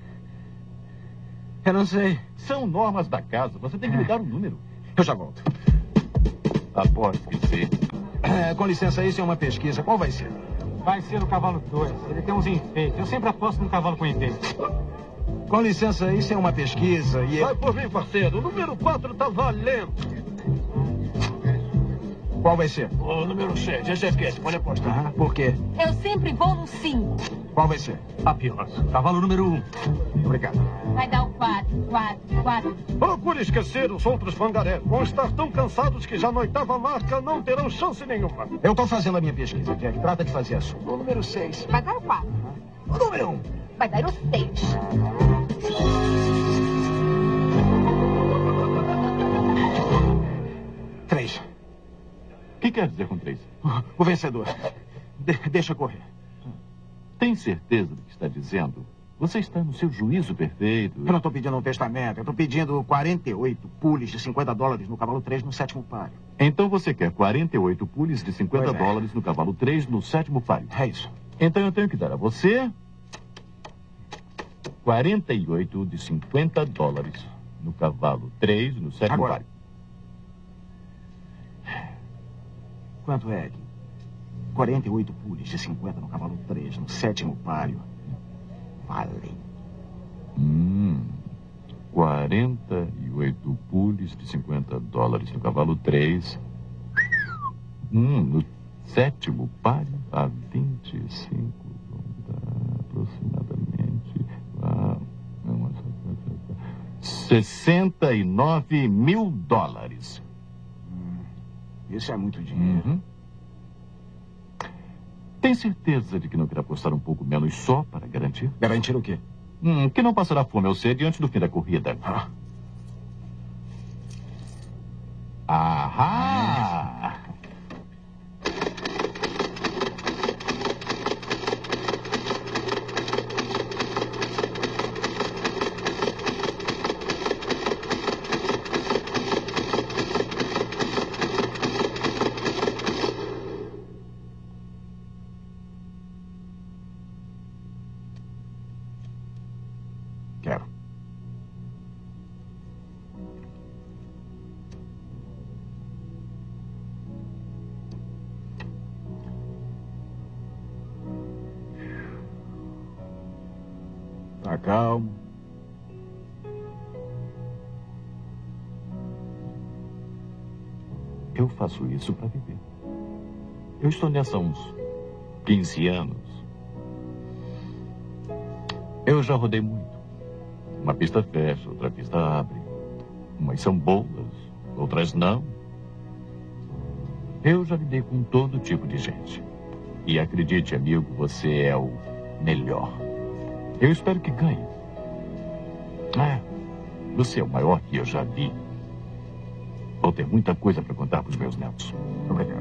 Eu não sei. São normas da casa, você tem que me dar um número. Eu já volto. Aposto que sim. Com licença, isso é uma pesquisa. Qual vai ser? Vai ser o cavalo 2. Ele tem uns enfeites. Eu sempre aposto no cavalo com enfeites. Com licença, isso é uma pesquisa e... Vai por mim, parceiro. O número 4 tá valendo. Qual vai ser? O número 6. Esse aqui, você pode apostar. Por quê? Eu sempre vou no 5. Qual vai ser? Papyrus. Cavalo número 1. Obrigado. Vai dar o 4. Procure esquecer os outros pangarés. Vão estar tão cansados que já na 8ª marca não terão chance nenhuma. Eu tô fazendo a minha pesquisa, Jack. Trata de fazer a sua. O número 6. Vai dar o 4. O número 1. Vai dar o 6. Três. O que quer dizer com 3? O vencedor. Deixa correr. Tem certeza do que está dizendo? Você está no seu juízo perfeito. Eu não estou pedindo um testamento. Eu estou pedindo 48 pules de $50 no cavalo 3 no 7º páreo. Então você quer 48 pules de $50 no cavalo 3 no 7º páreo. É isso. Então eu tenho que dar a você 48 de $50 no cavalo 3 no 7º Agora. páreo. Quanto é, Egg? 48 pules de 50 no cavalo 3, no 7º páreo. Valem. 48 pules de $50 no cavalo 3. No 7º páreo, a 25, aproximadamente. $69 mil. Isso é muito dinheiro. Tem certeza de que não quer apostar um pouco menos só para garantir? Garantir o quê? Que não passará fome ou sede antes do fim da corrida. Ahá! Quero. Tá calmo. Eu faço isso para viver. Eu estou nessa há uns 15 anos. Eu já rodei muito. Uma pista fecha, outra pista abre. Umas são boas, outras não. Eu já lidei com todo tipo de gente. E acredite, amigo, você é o melhor. Eu espero que ganhe. Você é o maior que eu já vi. Vou ter muita coisa para contar para os meus netos. Obrigado.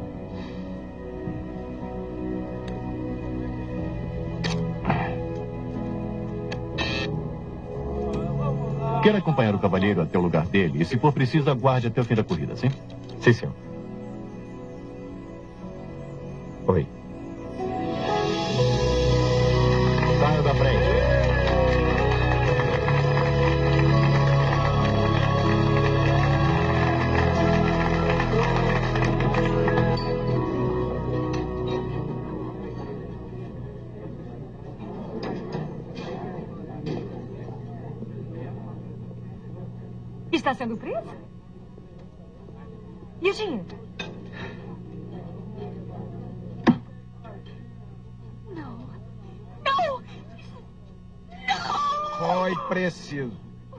Quero acompanhar o cavalheiro até o lugar dele e, se for preciso, aguarde até o fim da corrida, sim? Sim, senhor. Oi. Saio da frente. Está sendo presa? E o dinheiro? Não. Não! Não! Foi preciso.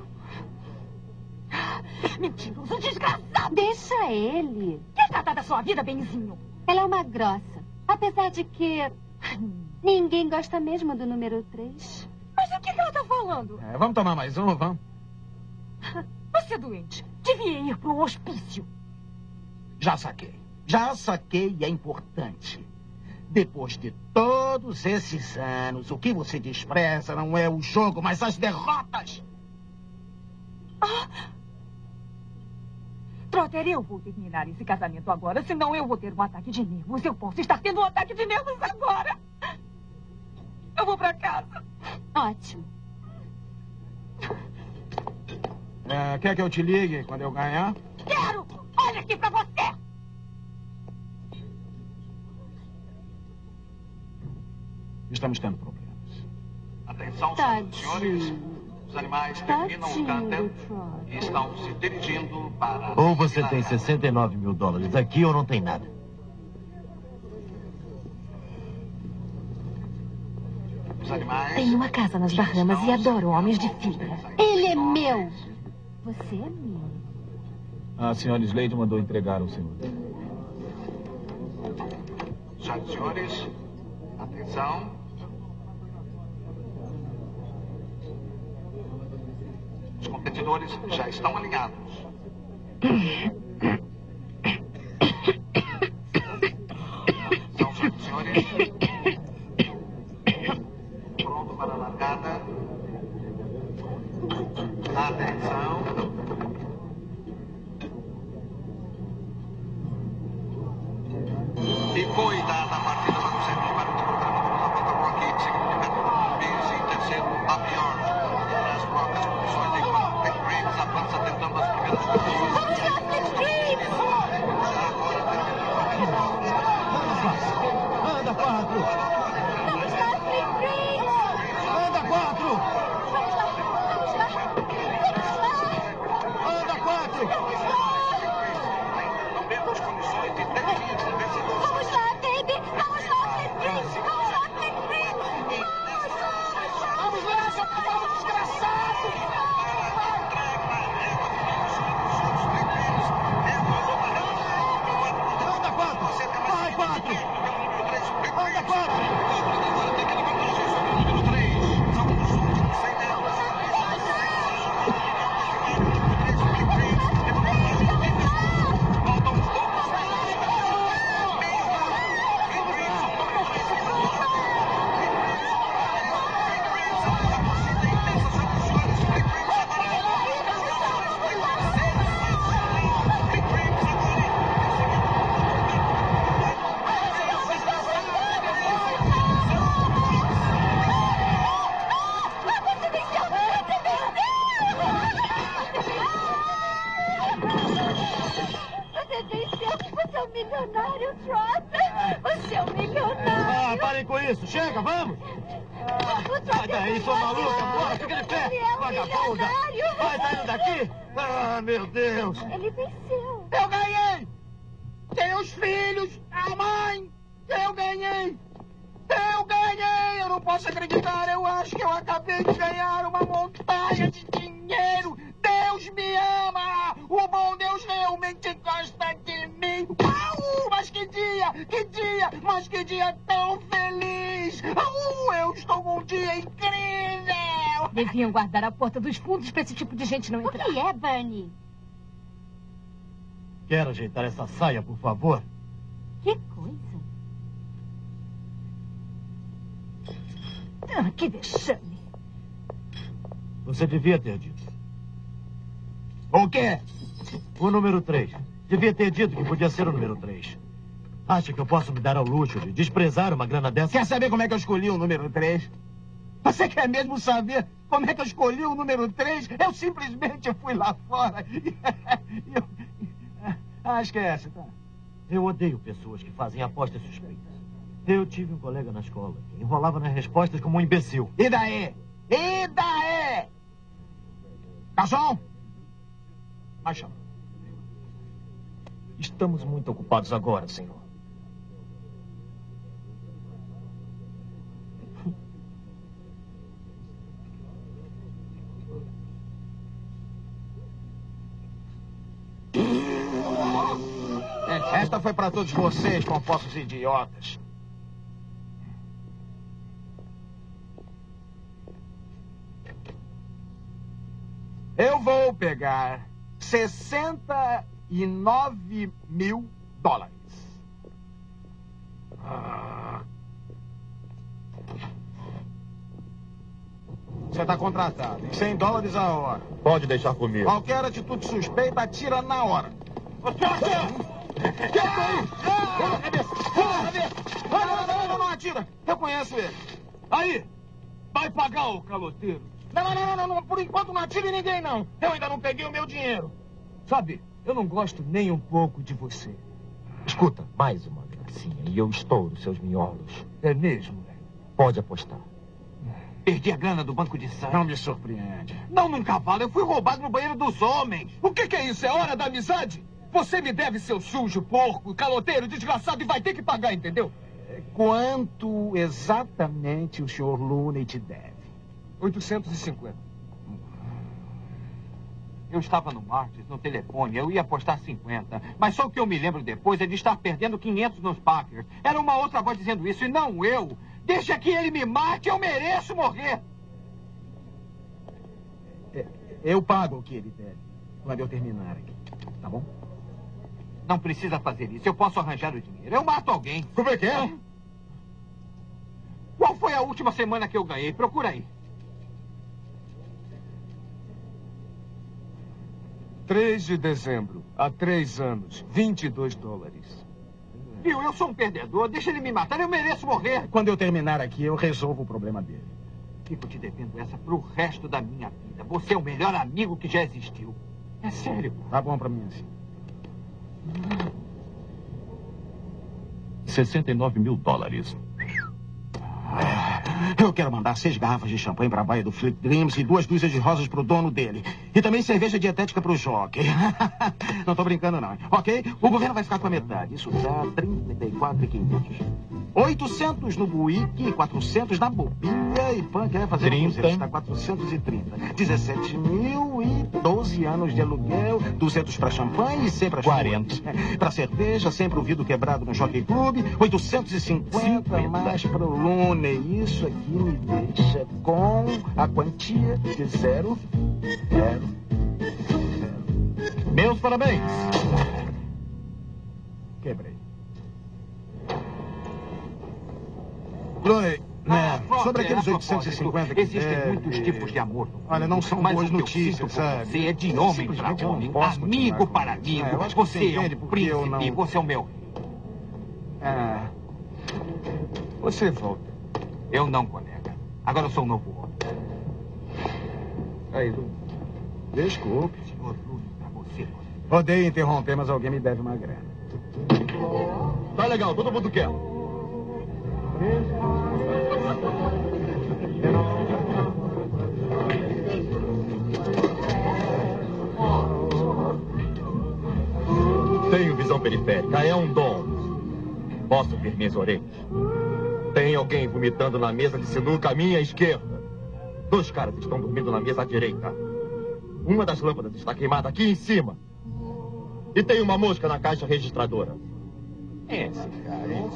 Mentiroso, desgraçado! Deixa ele. Quer tratar da sua vida, benzinho? Ela é uma grossa. Apesar de que ninguém gosta mesmo do número 3. Mas o que ela tá falando? Vamos tomar mais um, vamos? Você é doente. Devia ir para um hospício. Já saquei. Já saquei e é importante. Depois de todos esses anos, o que você despreza não é o jogo, mas as derrotas. Trotter, eu vou terminar esse casamento agora, senão eu vou ter um ataque de nervos. Eu posso estar tendo um ataque de nervos agora. Eu vou para casa. Ótimo. Quer que eu te ligue quando eu ganhar? Quero! Olha aqui pra você! Estamos tendo problemas. Atenção, senhores. Os animais terminam o canter e estão se dirigindo para... Ou você tem $69 mil aqui ou não tem nada. Os animais... Tenho uma casa nas Bahamas e adoro homens de fibra. Ele é meu. Você é meu. A senhora Slade mandou entregar ao senhor. Senhoras e senhores, atenção. Os competidores já estão alinhados. Atenção, senhoras e senhores. Pronto para a largada. Atenção. E foi dada a partida para o centro para o Rocky, segundo Cato Luiz e terceiro Avior. Nas próprias posições, enquanto Ted Graves avança tentando as primeiras posições. Agora termina a partida. Anda, 4! Anda, 4! Anda, 4! Não temos condições de definir o vencedor. Vamos lá, baby! Vamos lá, Flip! Vamos lá, Flip! Vamos lá, seu cavalo desgraçado! Anda, 4! Vai, 4! Anda, 4! Você venceu! Você é um milionário, Trot! Você é um milionário! Ah, parem com isso! Chega, vamos! Sai daí, sua maluca! Bora, fica de pé! Vagabunda! Vai saindo daqui! Ah, meu Deus! Ele venceu! Eu ganhei! Teus filhos! A mãe! Eu ganhei! Eu ganhei! Eu não posso acreditar! Eu acho que eu acabei de ganhar uma montanha de dinheiro! Deus me ama! O bom Deus realmente gosta de mim! Mas que dia! Que dia! Mas que dia tão feliz! Eu estou com um dia incrível! Deviam guardar a porta dos fundos para esse tipo de gente não entrar. O que é, Bernie? Quer ajeitar essa saia, por favor? Que coisa. Ah, que vexame. Você devia ter dito. O quê? O número 3. Devia ter dito que podia ser o número 3. Acha que eu posso me dar ao luxo de desprezar uma grana dessa? Quer saber como é que eu escolhi o número 3? Você quer mesmo saber como é que eu escolhi o número 3? Eu simplesmente fui lá fora e... esquece, tá? Eu odeio pessoas que fazem apostas suspeitas. Eu tive um colega na escola que enrolava nas respostas como um imbecil. E daí? E daí? Garçom! Vai chamar. Estamos muito ocupados agora, senhor. Esta foi para todos vocês, compostos idiotas. Eu vou pegar $69 mil. Você está contratado. Em $100 a hora. Pode deixar comigo. Qualquer atitude suspeita, atira na hora. Não atira. Eu conheço ele. Aí, vai pagar o caloteiro. Não. Por enquanto não atire ninguém, não. Eu ainda não peguei o meu dinheiro. Sabe, eu não gosto nem um pouco de você. Escuta, mais uma gracinha e eu estouro seus miolos. É mesmo? Pode apostar. Perdi a grana do banco de sangue. Não me surpreende. Não num cavalo, eu fui roubado no banheiro dos homens. O que é isso? É hora da amizade? Você me deve, seu sujo, porco, caloteiro, desgraçado, e vai ter que pagar, entendeu? Quanto exatamente o senhor Looney te deve? 850. Eu estava no Martins, no telefone, eu ia apostar 50. Mas só o que eu me lembro depois é de estar perdendo 500 nos Packers. Era uma outra voz dizendo isso, e não eu. Deixa que ele me mate, eu mereço morrer. Eu pago o que ele deve quando eu terminar aqui, tá bom? Não precisa fazer isso, eu posso arranjar o dinheiro. Eu mato alguém. Como é que é? Qual foi a última semana que eu ganhei? Procura aí. 3 de dezembro, há 3 anos, $22. Viu, eu sou um perdedor, deixa ele me matar, eu mereço morrer. Quando eu terminar aqui, eu resolvo o problema dele. Fico te devendo essa pro resto da minha vida. Você é o melhor amigo que já existiu. É sério. Tá bom pra mim assim. $69 mil. Eu quero mandar 6 garrafas de champanhe para a baia do Flip Dreams e 2 dúzias de rosas pro dono dele. E também cerveja dietética pro jockey. Não tô brincando, não. Ok? O governo vai ficar com a metade. Isso dá 34.500. 800 no Buíque, 400 na Bobinha e Pan quer fazer 30. Está 430. 17 mil e 12 anos de aluguel, 200 para champanhe e 100 para 40. Para cerveja, sempre o vidro quebrado no Jockey Club, 850 mais para o Lune. Isso aqui me deixa com a quantia de 0. Meus parabéns. Quebrei. Lune, né, sobre aqueles 850 que existem deve... muitos tipos de amor. Olha, não são Mas boas o que eu notícias, sinto por sabe? Você é de homem para Simplesmente eu não homem, posso amigo continuar para com amigo. isso. Eu acho que Você é entende um porque eu príncipe, não- você é o meu. Você volta. Eu não, colega. Agora eu sou um novo homem. Aí, Lune. Desculpe. Senhor Lune, para você, colega. Odeio interromper, mas alguém me deve uma grana. Tá legal, todo mundo quer. Tenho visão periférica, é um dom. Posso ver minhas orelhas. Tem alguém vomitando na mesa de sinuca à minha esquerda. 2 caras estão dormindo na mesa à direita. Uma das lâmpadas está queimada aqui em cima. E tem uma mosca na caixa registradora. Esse cara, hein?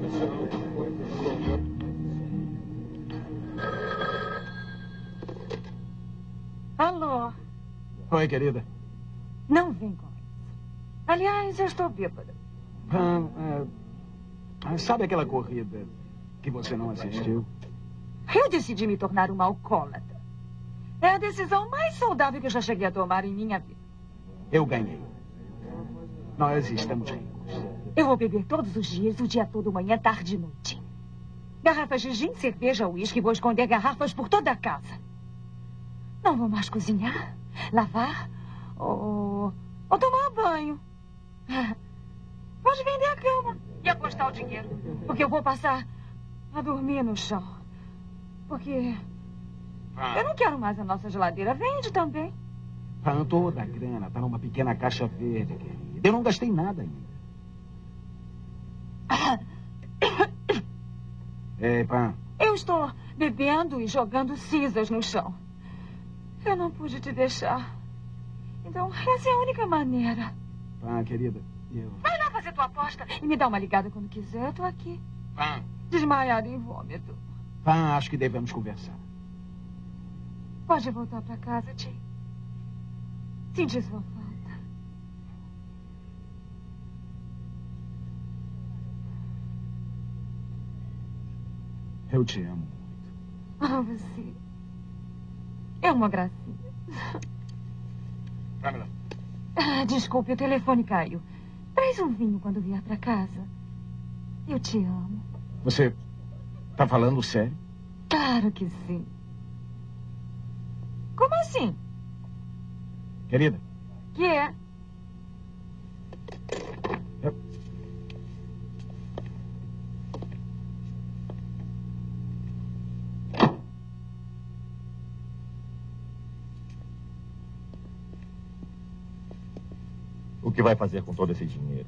Alô? Oi, querida. Não vem com isso. Aliás, eu estou bêbada. Sabe aquela corrida que você não assistiu? Eu decidi me tornar uma alcoólatra. É a decisão mais saudável que eu já cheguei a tomar em minha vida. Eu ganhei. Nós estamos ricos. Eu vou beber todos os dias, o dia todo, manhã, tarde e noite. Garrafas de gin, cerveja, uísque. Vou esconder garrafas por toda a casa. Não vou mais cozinhar, lavar ou tomar banho. Pode vender a cama e apostar o dinheiro. Porque eu vou passar a dormir no chão. Porque eu não quero mais a nossa geladeira. Vende também. Toda a grana tá numa pequena caixa verde, querida. Eu não gastei nada ainda. Ei, Pan. Eu estou bebendo e jogando cinzas no chão. Eu não pude te deixar. Então, essa é a única maneira. Pan, querida, eu... Vai lá fazer tua aposta e me dá uma ligada quando quiser. Eu tô aqui. Pan. Desmaiada em vômito. Pan, acho que devemos conversar. Pode voltar pra casa, Tim. Senti sua falta. Eu te amo. Ah, você. É uma gracinha. Pamela. Desculpe, o telefone caiu. Traz um vinho quando vier pra casa. Eu te amo. Você tá falando sério? Claro que sim. Como assim? Querida. Que é? O que vai fazer com todo esse dinheiro?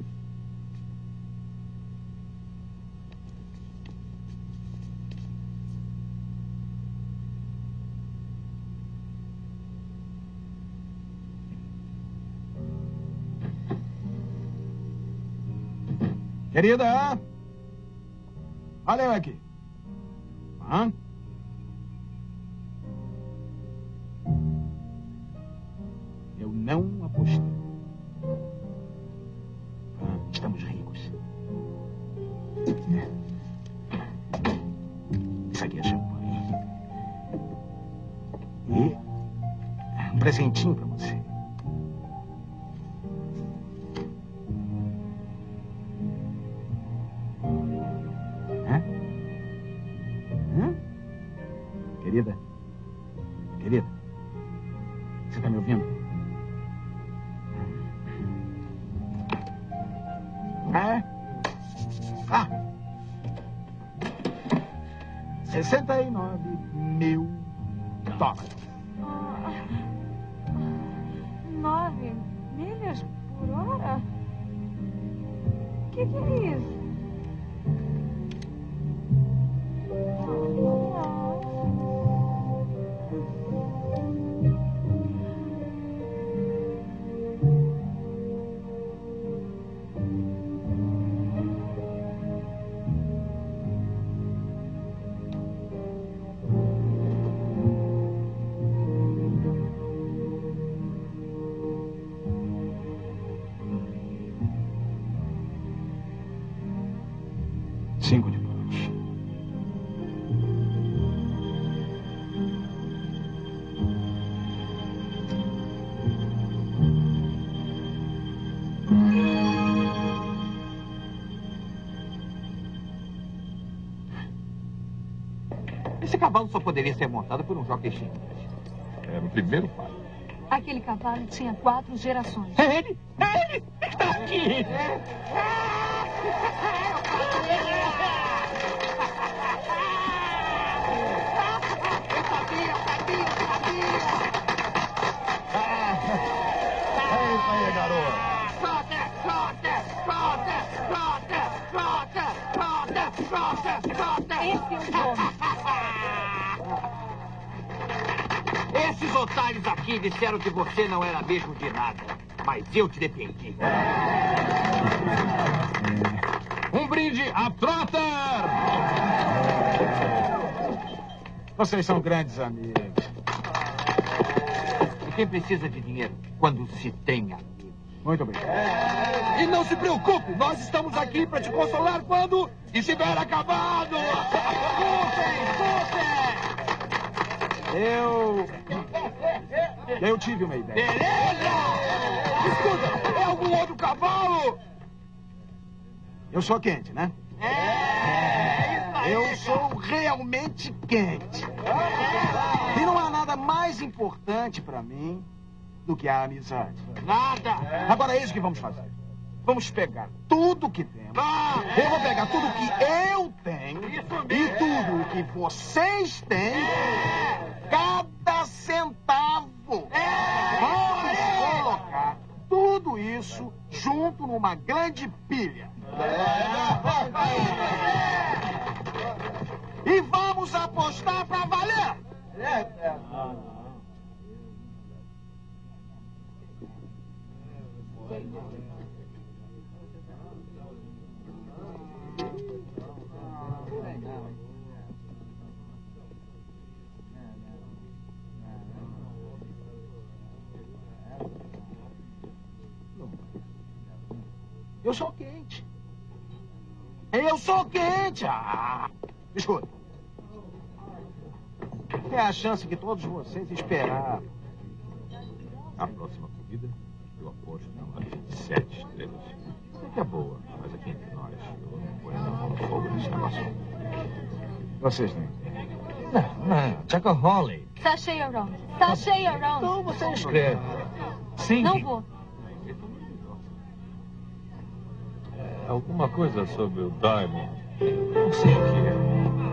Querida! Olha eu aqui. Hã? Eu não apostei. Estamos ricos. Isso aqui é champanhe. E um presentinho pra você. Querida? Querida? Você tá me ouvindo? $69 mil. 9 milhas por hora? O que é isso? $5 de bônus. Esse cavalo só poderia ser montado por um jockey simples. Era o primeiro pai. Aquele cavalo tinha 4 gerações. É ele! É ele! Está aqui! É isso aí, garoto. Esses otários aqui disseram que você não era mesmo de nada. Mas eu te defendi. Um brinde a Trotter! Vocês são grandes amigos. E quem precisa de dinheiro quando se tem amigos? Muito obrigado. E não se preocupe, nós estamos aqui para te consolar quando estiver acabado! Eu tive uma ideia. Beleza! Escuta, é algum outro cavalo? Eu sou quente, né? Eu sou realmente quente. E não há nada mais importante pra mim do que a amizade. Nada! Agora é isso que vamos fazer. Vamos pegar tudo que temos. Eu vou pegar tudo que eu tenho e tudo que vocês têm. Cada centavo. Vamos colocar tudo isso junto numa grande pilha. E vamos apostar pra valer. Eu sou quente. Eu sou quente. Escuta. É a chance que todos vocês esperavam. A próxima corrida, eu aposto numa de 7 estrelas. Sei que é boa, mas aqui entre nós, eu não vou ainda no fogo desse negócio. Vocês não. Não, Chaco Holly. Sachê around. Sachê around. Então você escreve. Sim. Não vou. Alguma coisa sobre o Diamond? Não sei o que é.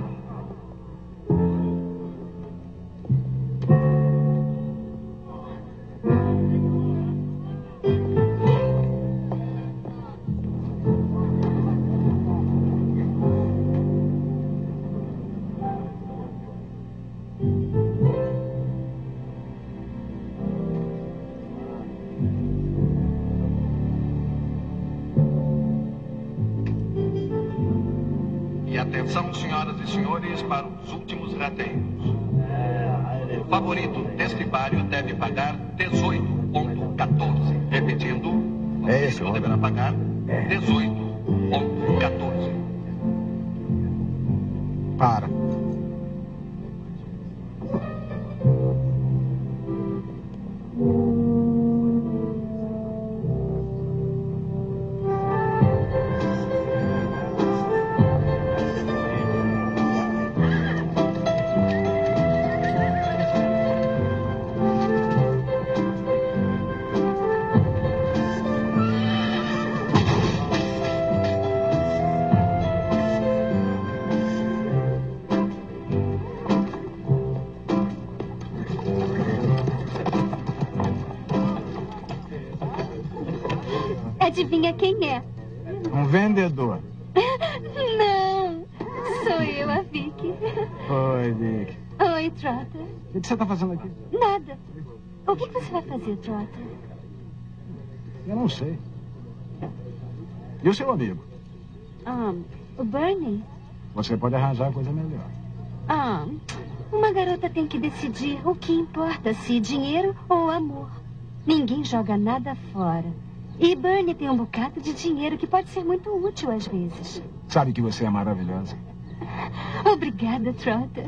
Atenção, senhoras e senhores, para os últimos rateios. O favorito deste páreo deve pagar 18,14. Repetindo, o senhor deverá pagar 18,14. Para. adivinha quem é? Um vendedor. Não, sou eu, a Vicky. Oi, Vic. Oi, Trotter. O que você está fazendo aqui? Nada. O que você vai fazer, Trotter? Eu não sei. E o seu amigo? O Bernie? Você pode arranjar coisa melhor. Uma garota tem que decidir o que importa, se dinheiro ou amor. Ninguém joga nada fora. E Bernie tem um bocado de dinheiro que pode ser muito útil às vezes. Sabe que você é maravilhosa. Obrigada, Trotter.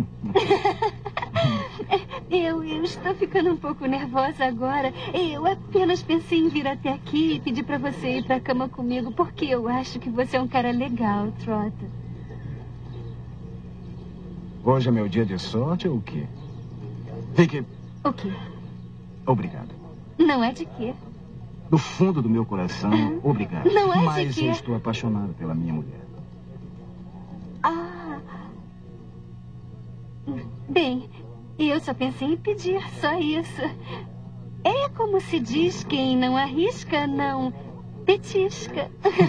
Eu estou ficando um pouco nervosa agora. Eu apenas pensei em vir até aqui e pedir para você ir para a cama comigo, porque eu acho que você é um cara legal, Trotter. Hoje é meu dia de sorte ou o quê? Vicky. O quê? Obrigado. Não é de quê? Do fundo do meu coração, obrigado. Não é de Mas quê? eu estou apaixonado pela minha mulher. Bem, eu só pensei em pedir, só isso. É como se diz, quem não arrisca, não petisca.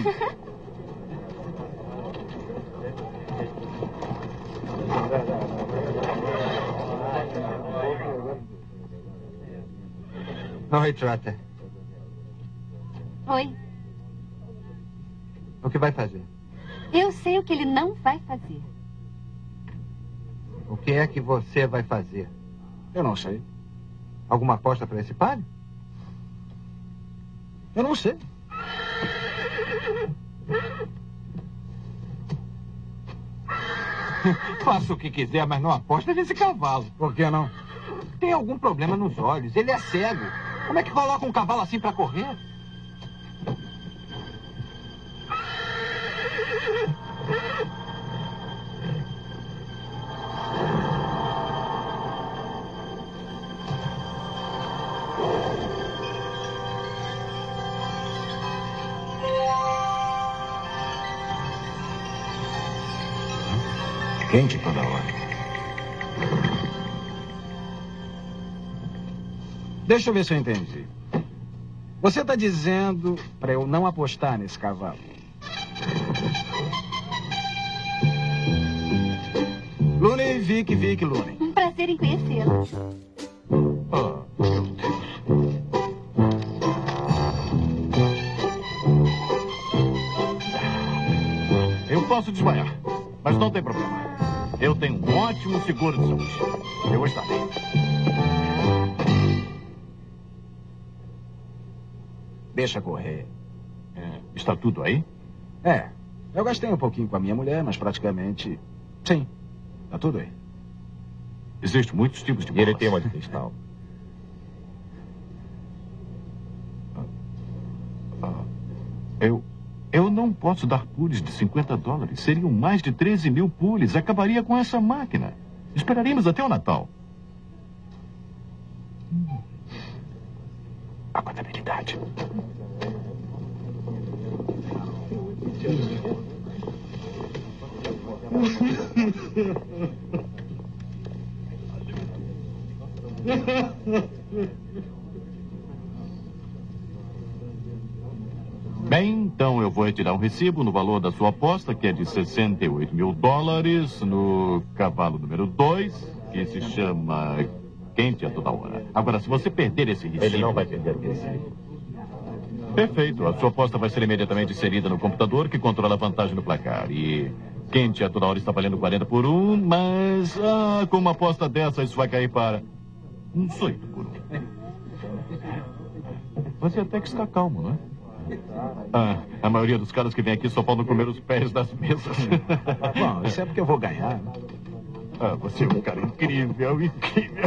Oi, Trotter. Oi. O que vai fazer? Eu sei o que ele não vai fazer. O que é que você vai fazer? Eu não sei. Alguma aposta para esse palio? Eu não sei. Faça o que quiser, mas não aposta nesse cavalo. Por que não? Tem algum problema nos olhos. Ele é cego. Como é que coloca um cavalo assim para correr? Quente toda hora. Deixa eu ver se eu entendi. Você está dizendo para eu não apostar nesse cavalo? Looney, Vic, Looney. Um prazer em conhecê-lo. Eu posso desmaiar, mas não tem problema. Eu tenho um ótimo seguro de saúde. Eu estarei. Deixa correr. Está tudo aí? Eu gastei um pouquinho com a minha mulher, mas praticamente... Sim, está tudo aí. Existem muitos tipos de bolas. E ele tem uma de cristal. Eu não posso dar pules de $50. Seriam mais de 13 mil pules. Acabaria com essa máquina. Esperaríamos até o Natal. A contabilidade. Bem, então eu vou retirar um recibo no valor da sua aposta, que é de $68 mil, no cavalo número 2, que se chama Quente a Toda Hora. Agora, se você perder esse recibo... Ele não vai perder o recibo. Perfeito. A sua aposta vai ser imediatamente inserida no computador, que controla a vantagem no placar. E Quente a Toda Hora está valendo 40 por 1, mas com uma aposta dessa, isso vai cair para 18 por 1. Você até que está calmo, não é? A maioria dos caras que vem aqui só podem comer os pés das mesas. Bom, isso é porque eu vou ganhar. Você é um cara incrível, incrível.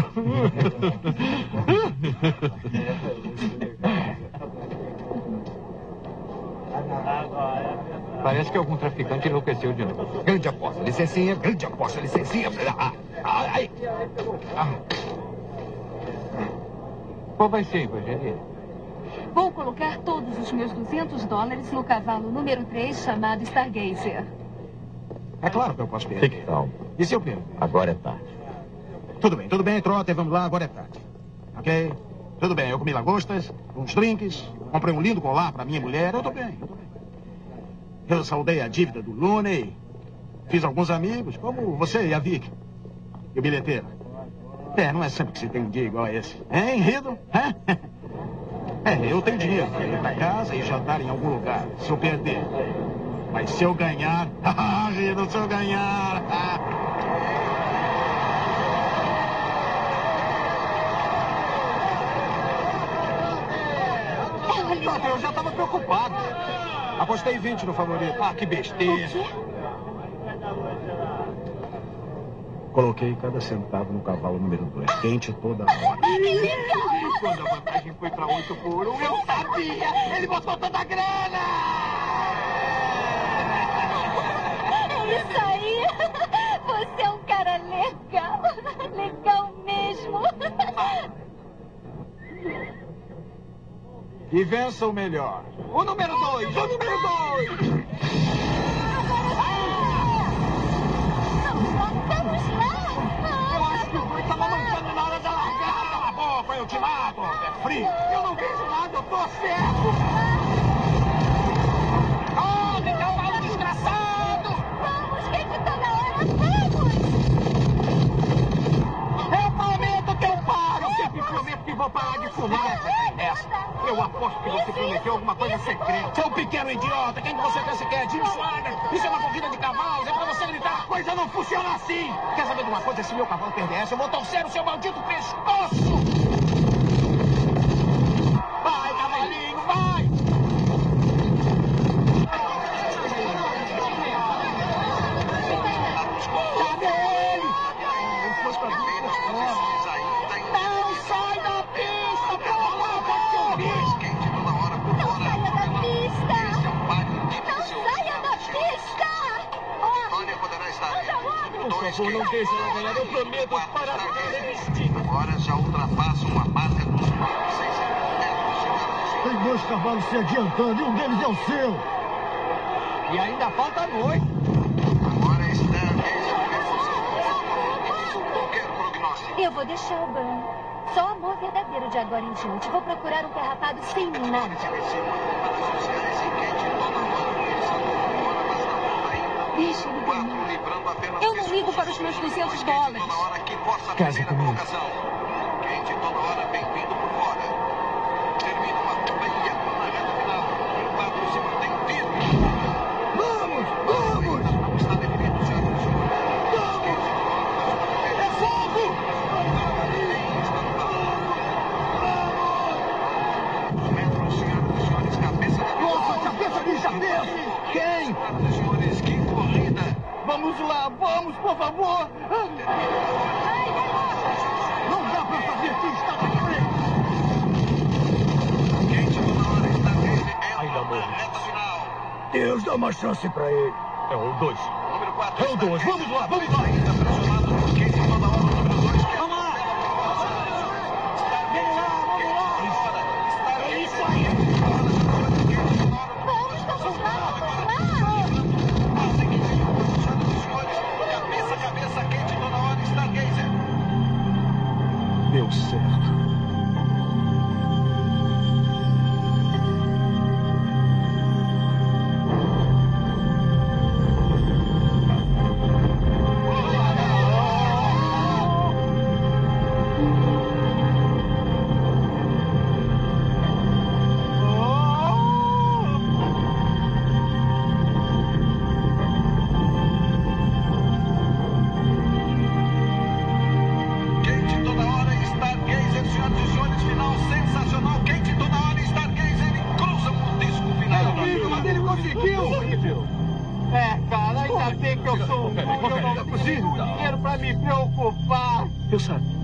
Parece que algum traficante enlouqueceu de novo. Grande aposta, licencinha, grande aposta, licencinha. Qual vai ser, Evangelina? Vou colocar todos os meus $200 no cavalo número 3, chamado Stargazer. É claro que eu posso perder. Fique calmo. E se eu perder? Agora é tarde. Tudo bem, Trotter, vamos lá, agora é tarde. Ok? Tudo bem, eu comi lagostas, uns drinks, Comprei um lindo colar para minha mulher. Eu tô bem. Eu saldei a dívida do Looney. Fiz alguns amigos, como você e a Vic. E o bilheteiro. Não é sempre que se tem um dia igual a esse. Hein, Rido? Eu tenho dinheiro para ir para casa e jantar em algum lugar, se eu perder. Mas se eu ganhar... Rido, se eu ganhar... Eu já estava preocupado. Apostei 20 no favorito. Que besteira. Coloquei cada centavo no cavalo número 2. Quente toda hora. Quando a vantagem foi para 8 por 1, eu sabia! Ele botou toda a grana! É isso aí! Você é um cara legal! Legal mesmo! E vença o melhor. O número 2! O número 2! Vamos lá! Eu acho que o boi estava mancando na hora da largada. Cala a boca, eu te mato. É frio. Eu não vejo nada, eu tô certo. Corre, cavalo desgraçado! Vamos, quente toda hora, vamos! Eu prometo que eu paro. Eu sempre prometo que vou parar de fumar. Eu aposto que você prometeu alguma coisa secreta. Seu pequeno idiota, quem que você pensa que é? Jim Swagger? Isso é uma corrida de cavalos, é pra você gritar. A coisa não funciona assim. Quer saber de uma coisa? Se meu cavalo perder essa, eu vou torcer o seu maldito pescoço. Vai, cavalinho, vai. Cadê ele? Não sai da pista, pelo amor de Deus. Não saia da pista! Não saia da pista! Vitória poderá estar entre Por favor, não deixe ela ganhar. Eu prometo para resistir. Agora já ultrapassam a marca dos 1.600 metros. Tem 2 cavalos se adiantando e um deles é o seu. E ainda falta 8. Agora está qualquer prognóstico. Eu vou deixar o Burn. Só amor verdadeiro de agora em diante. Vou procurar um carrapado sem nada. Deixa ele ganhar. Eu não ligo para os meus $200. Casa comigo. Quente toda hora, bem-vindo por fora. Termina uma curva e entra na reta final. O quadro se mantém firme. Vamos! Está definido, senhoras e senhores. Vamos! É fogo! Senhoras e senhores, cabeça de Nossa, cabeça de jabeço! Quem? Senhoras e senhores, que corrida! Vamos lá, vamos, por favor! Não dá pra saber quem está na frente! Quente toda hora está nele. Ainda Na morre. reta final. Deus dá uma chance pra ele. É o 2. Número 4. É o 2, vamos lá, vamos lá! Ainda pressionado por quente toda hora. O número 2. Vamos lá! Vamos lá! É isso aí! Vamos lá! Cabeça a cabeça, quente toda hora, Stargazer. Deu certo. Quente toda hora, Stargazer, senhoras e senhores, final sensacional. Quente toda hora, Stargazer, e cruzam o disco final. Mas ele conseguiu! Cara, ainda bem que eu sou um bom. Eu não preciso de dinheiro pra me preocupar. Eu sabia.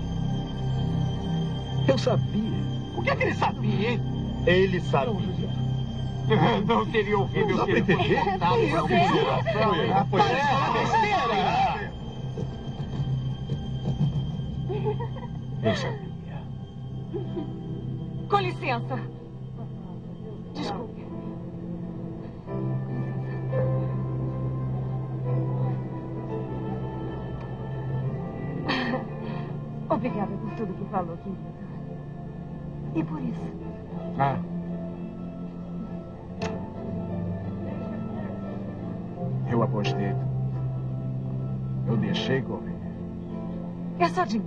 Eu sabia. O que é que ele sabia, hein? Ele sabia. Não teria ouvido. Não dá pra entender. Eu sabia. Com licença. Desculpe. Obrigada por tudo que falou, querido. E por isso. Eu apostei. Eu deixei correr. É só dinheiro.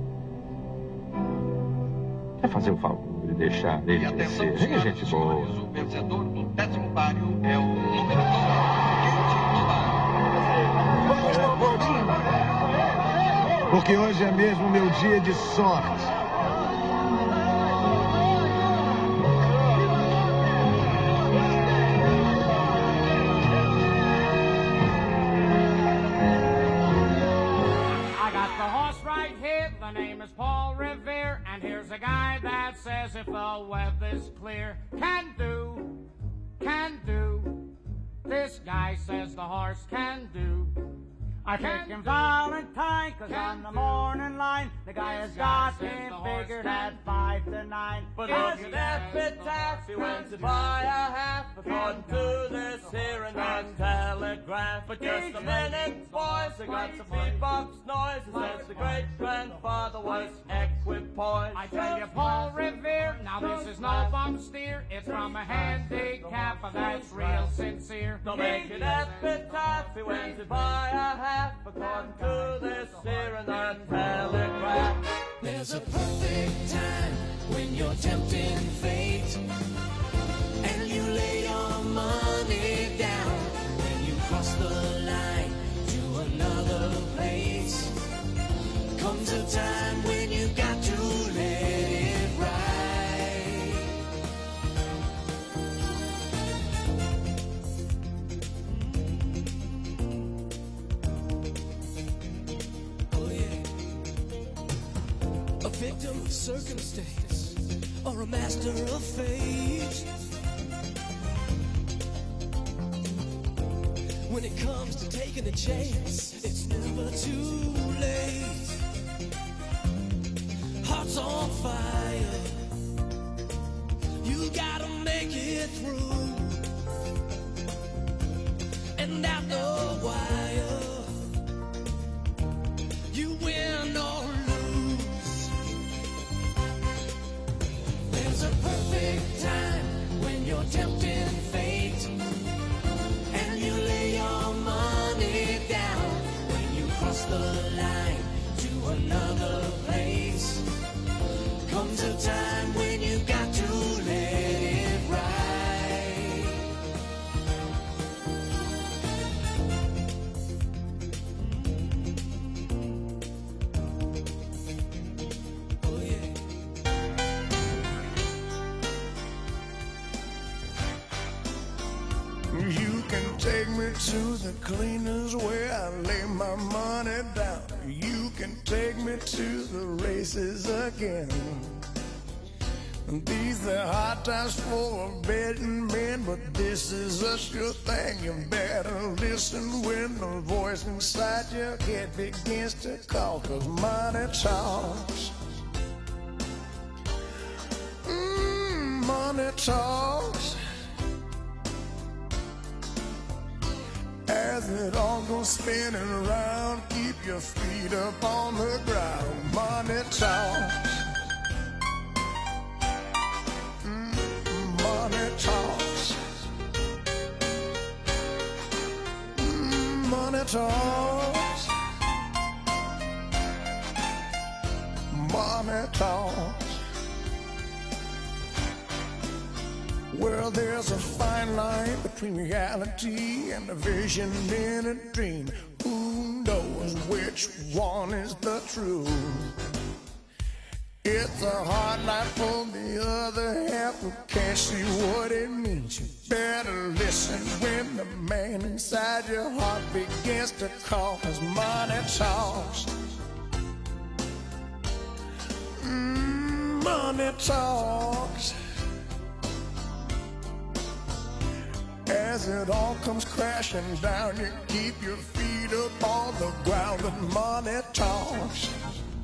É fazer o favor de deixar ele Atenção, crescer. É gente boa. O vencedor do 10º páreo é o número 9. Porque hoje é mesmo meu dia de sorte. I got the horse right here, the name is Paul Revere, and here's a guy that says if the weather's clear, can do, this guy says the horse can do. I picked him Valentine, 'cause on the morning line, the guy has got him figured at 5 to 9. But as an epitaph, he went to buy a half, according to this here and that telegraph. But just a minute, boys, I got some beatbox noise. It says the great-grandfather was equipoised. I tell you, Paul Revere, now this is no bum steer. It's from a handicap, and that's real sincere. To make an epitaph, he went to buy a half, according to this here and that telegraph. There's a perfect time when you're tempting fate, and you lay your money down. When you cross the line to another place, comes a time when you got to let it ride. Oh yeah. A victim of circumstance or a master of fate. When it comes to taking a chance, it's never too late. Heart's on fire, you gotta make it through. And after a while, you win or lose. There's a perfect time when you're tempting fate, and you lay your money down. When you cross the line to another place, comes a time when you got to let it ride. Oh yeah. You can take me to the cleaners where I lay my money down. You can take me to the races again. These are hard times for betting men, but this is a sure thing. You better listen when the voice inside your head begins to call, 'cause money talks. Money talks. As it all goes spinning around, keep your feet up on the ground. Money talks. Money talks. Money talks. Money talks. Well, there's a fine line between reality and a vision in a dream. Who knows which one is the truth? It's a hard life for the other half who can't see what it means. You better listen when the man inside your heart begins to call, 'cause money talks. Money talks. As it all comes crashing down, you keep your feet up on the ground, and money talks.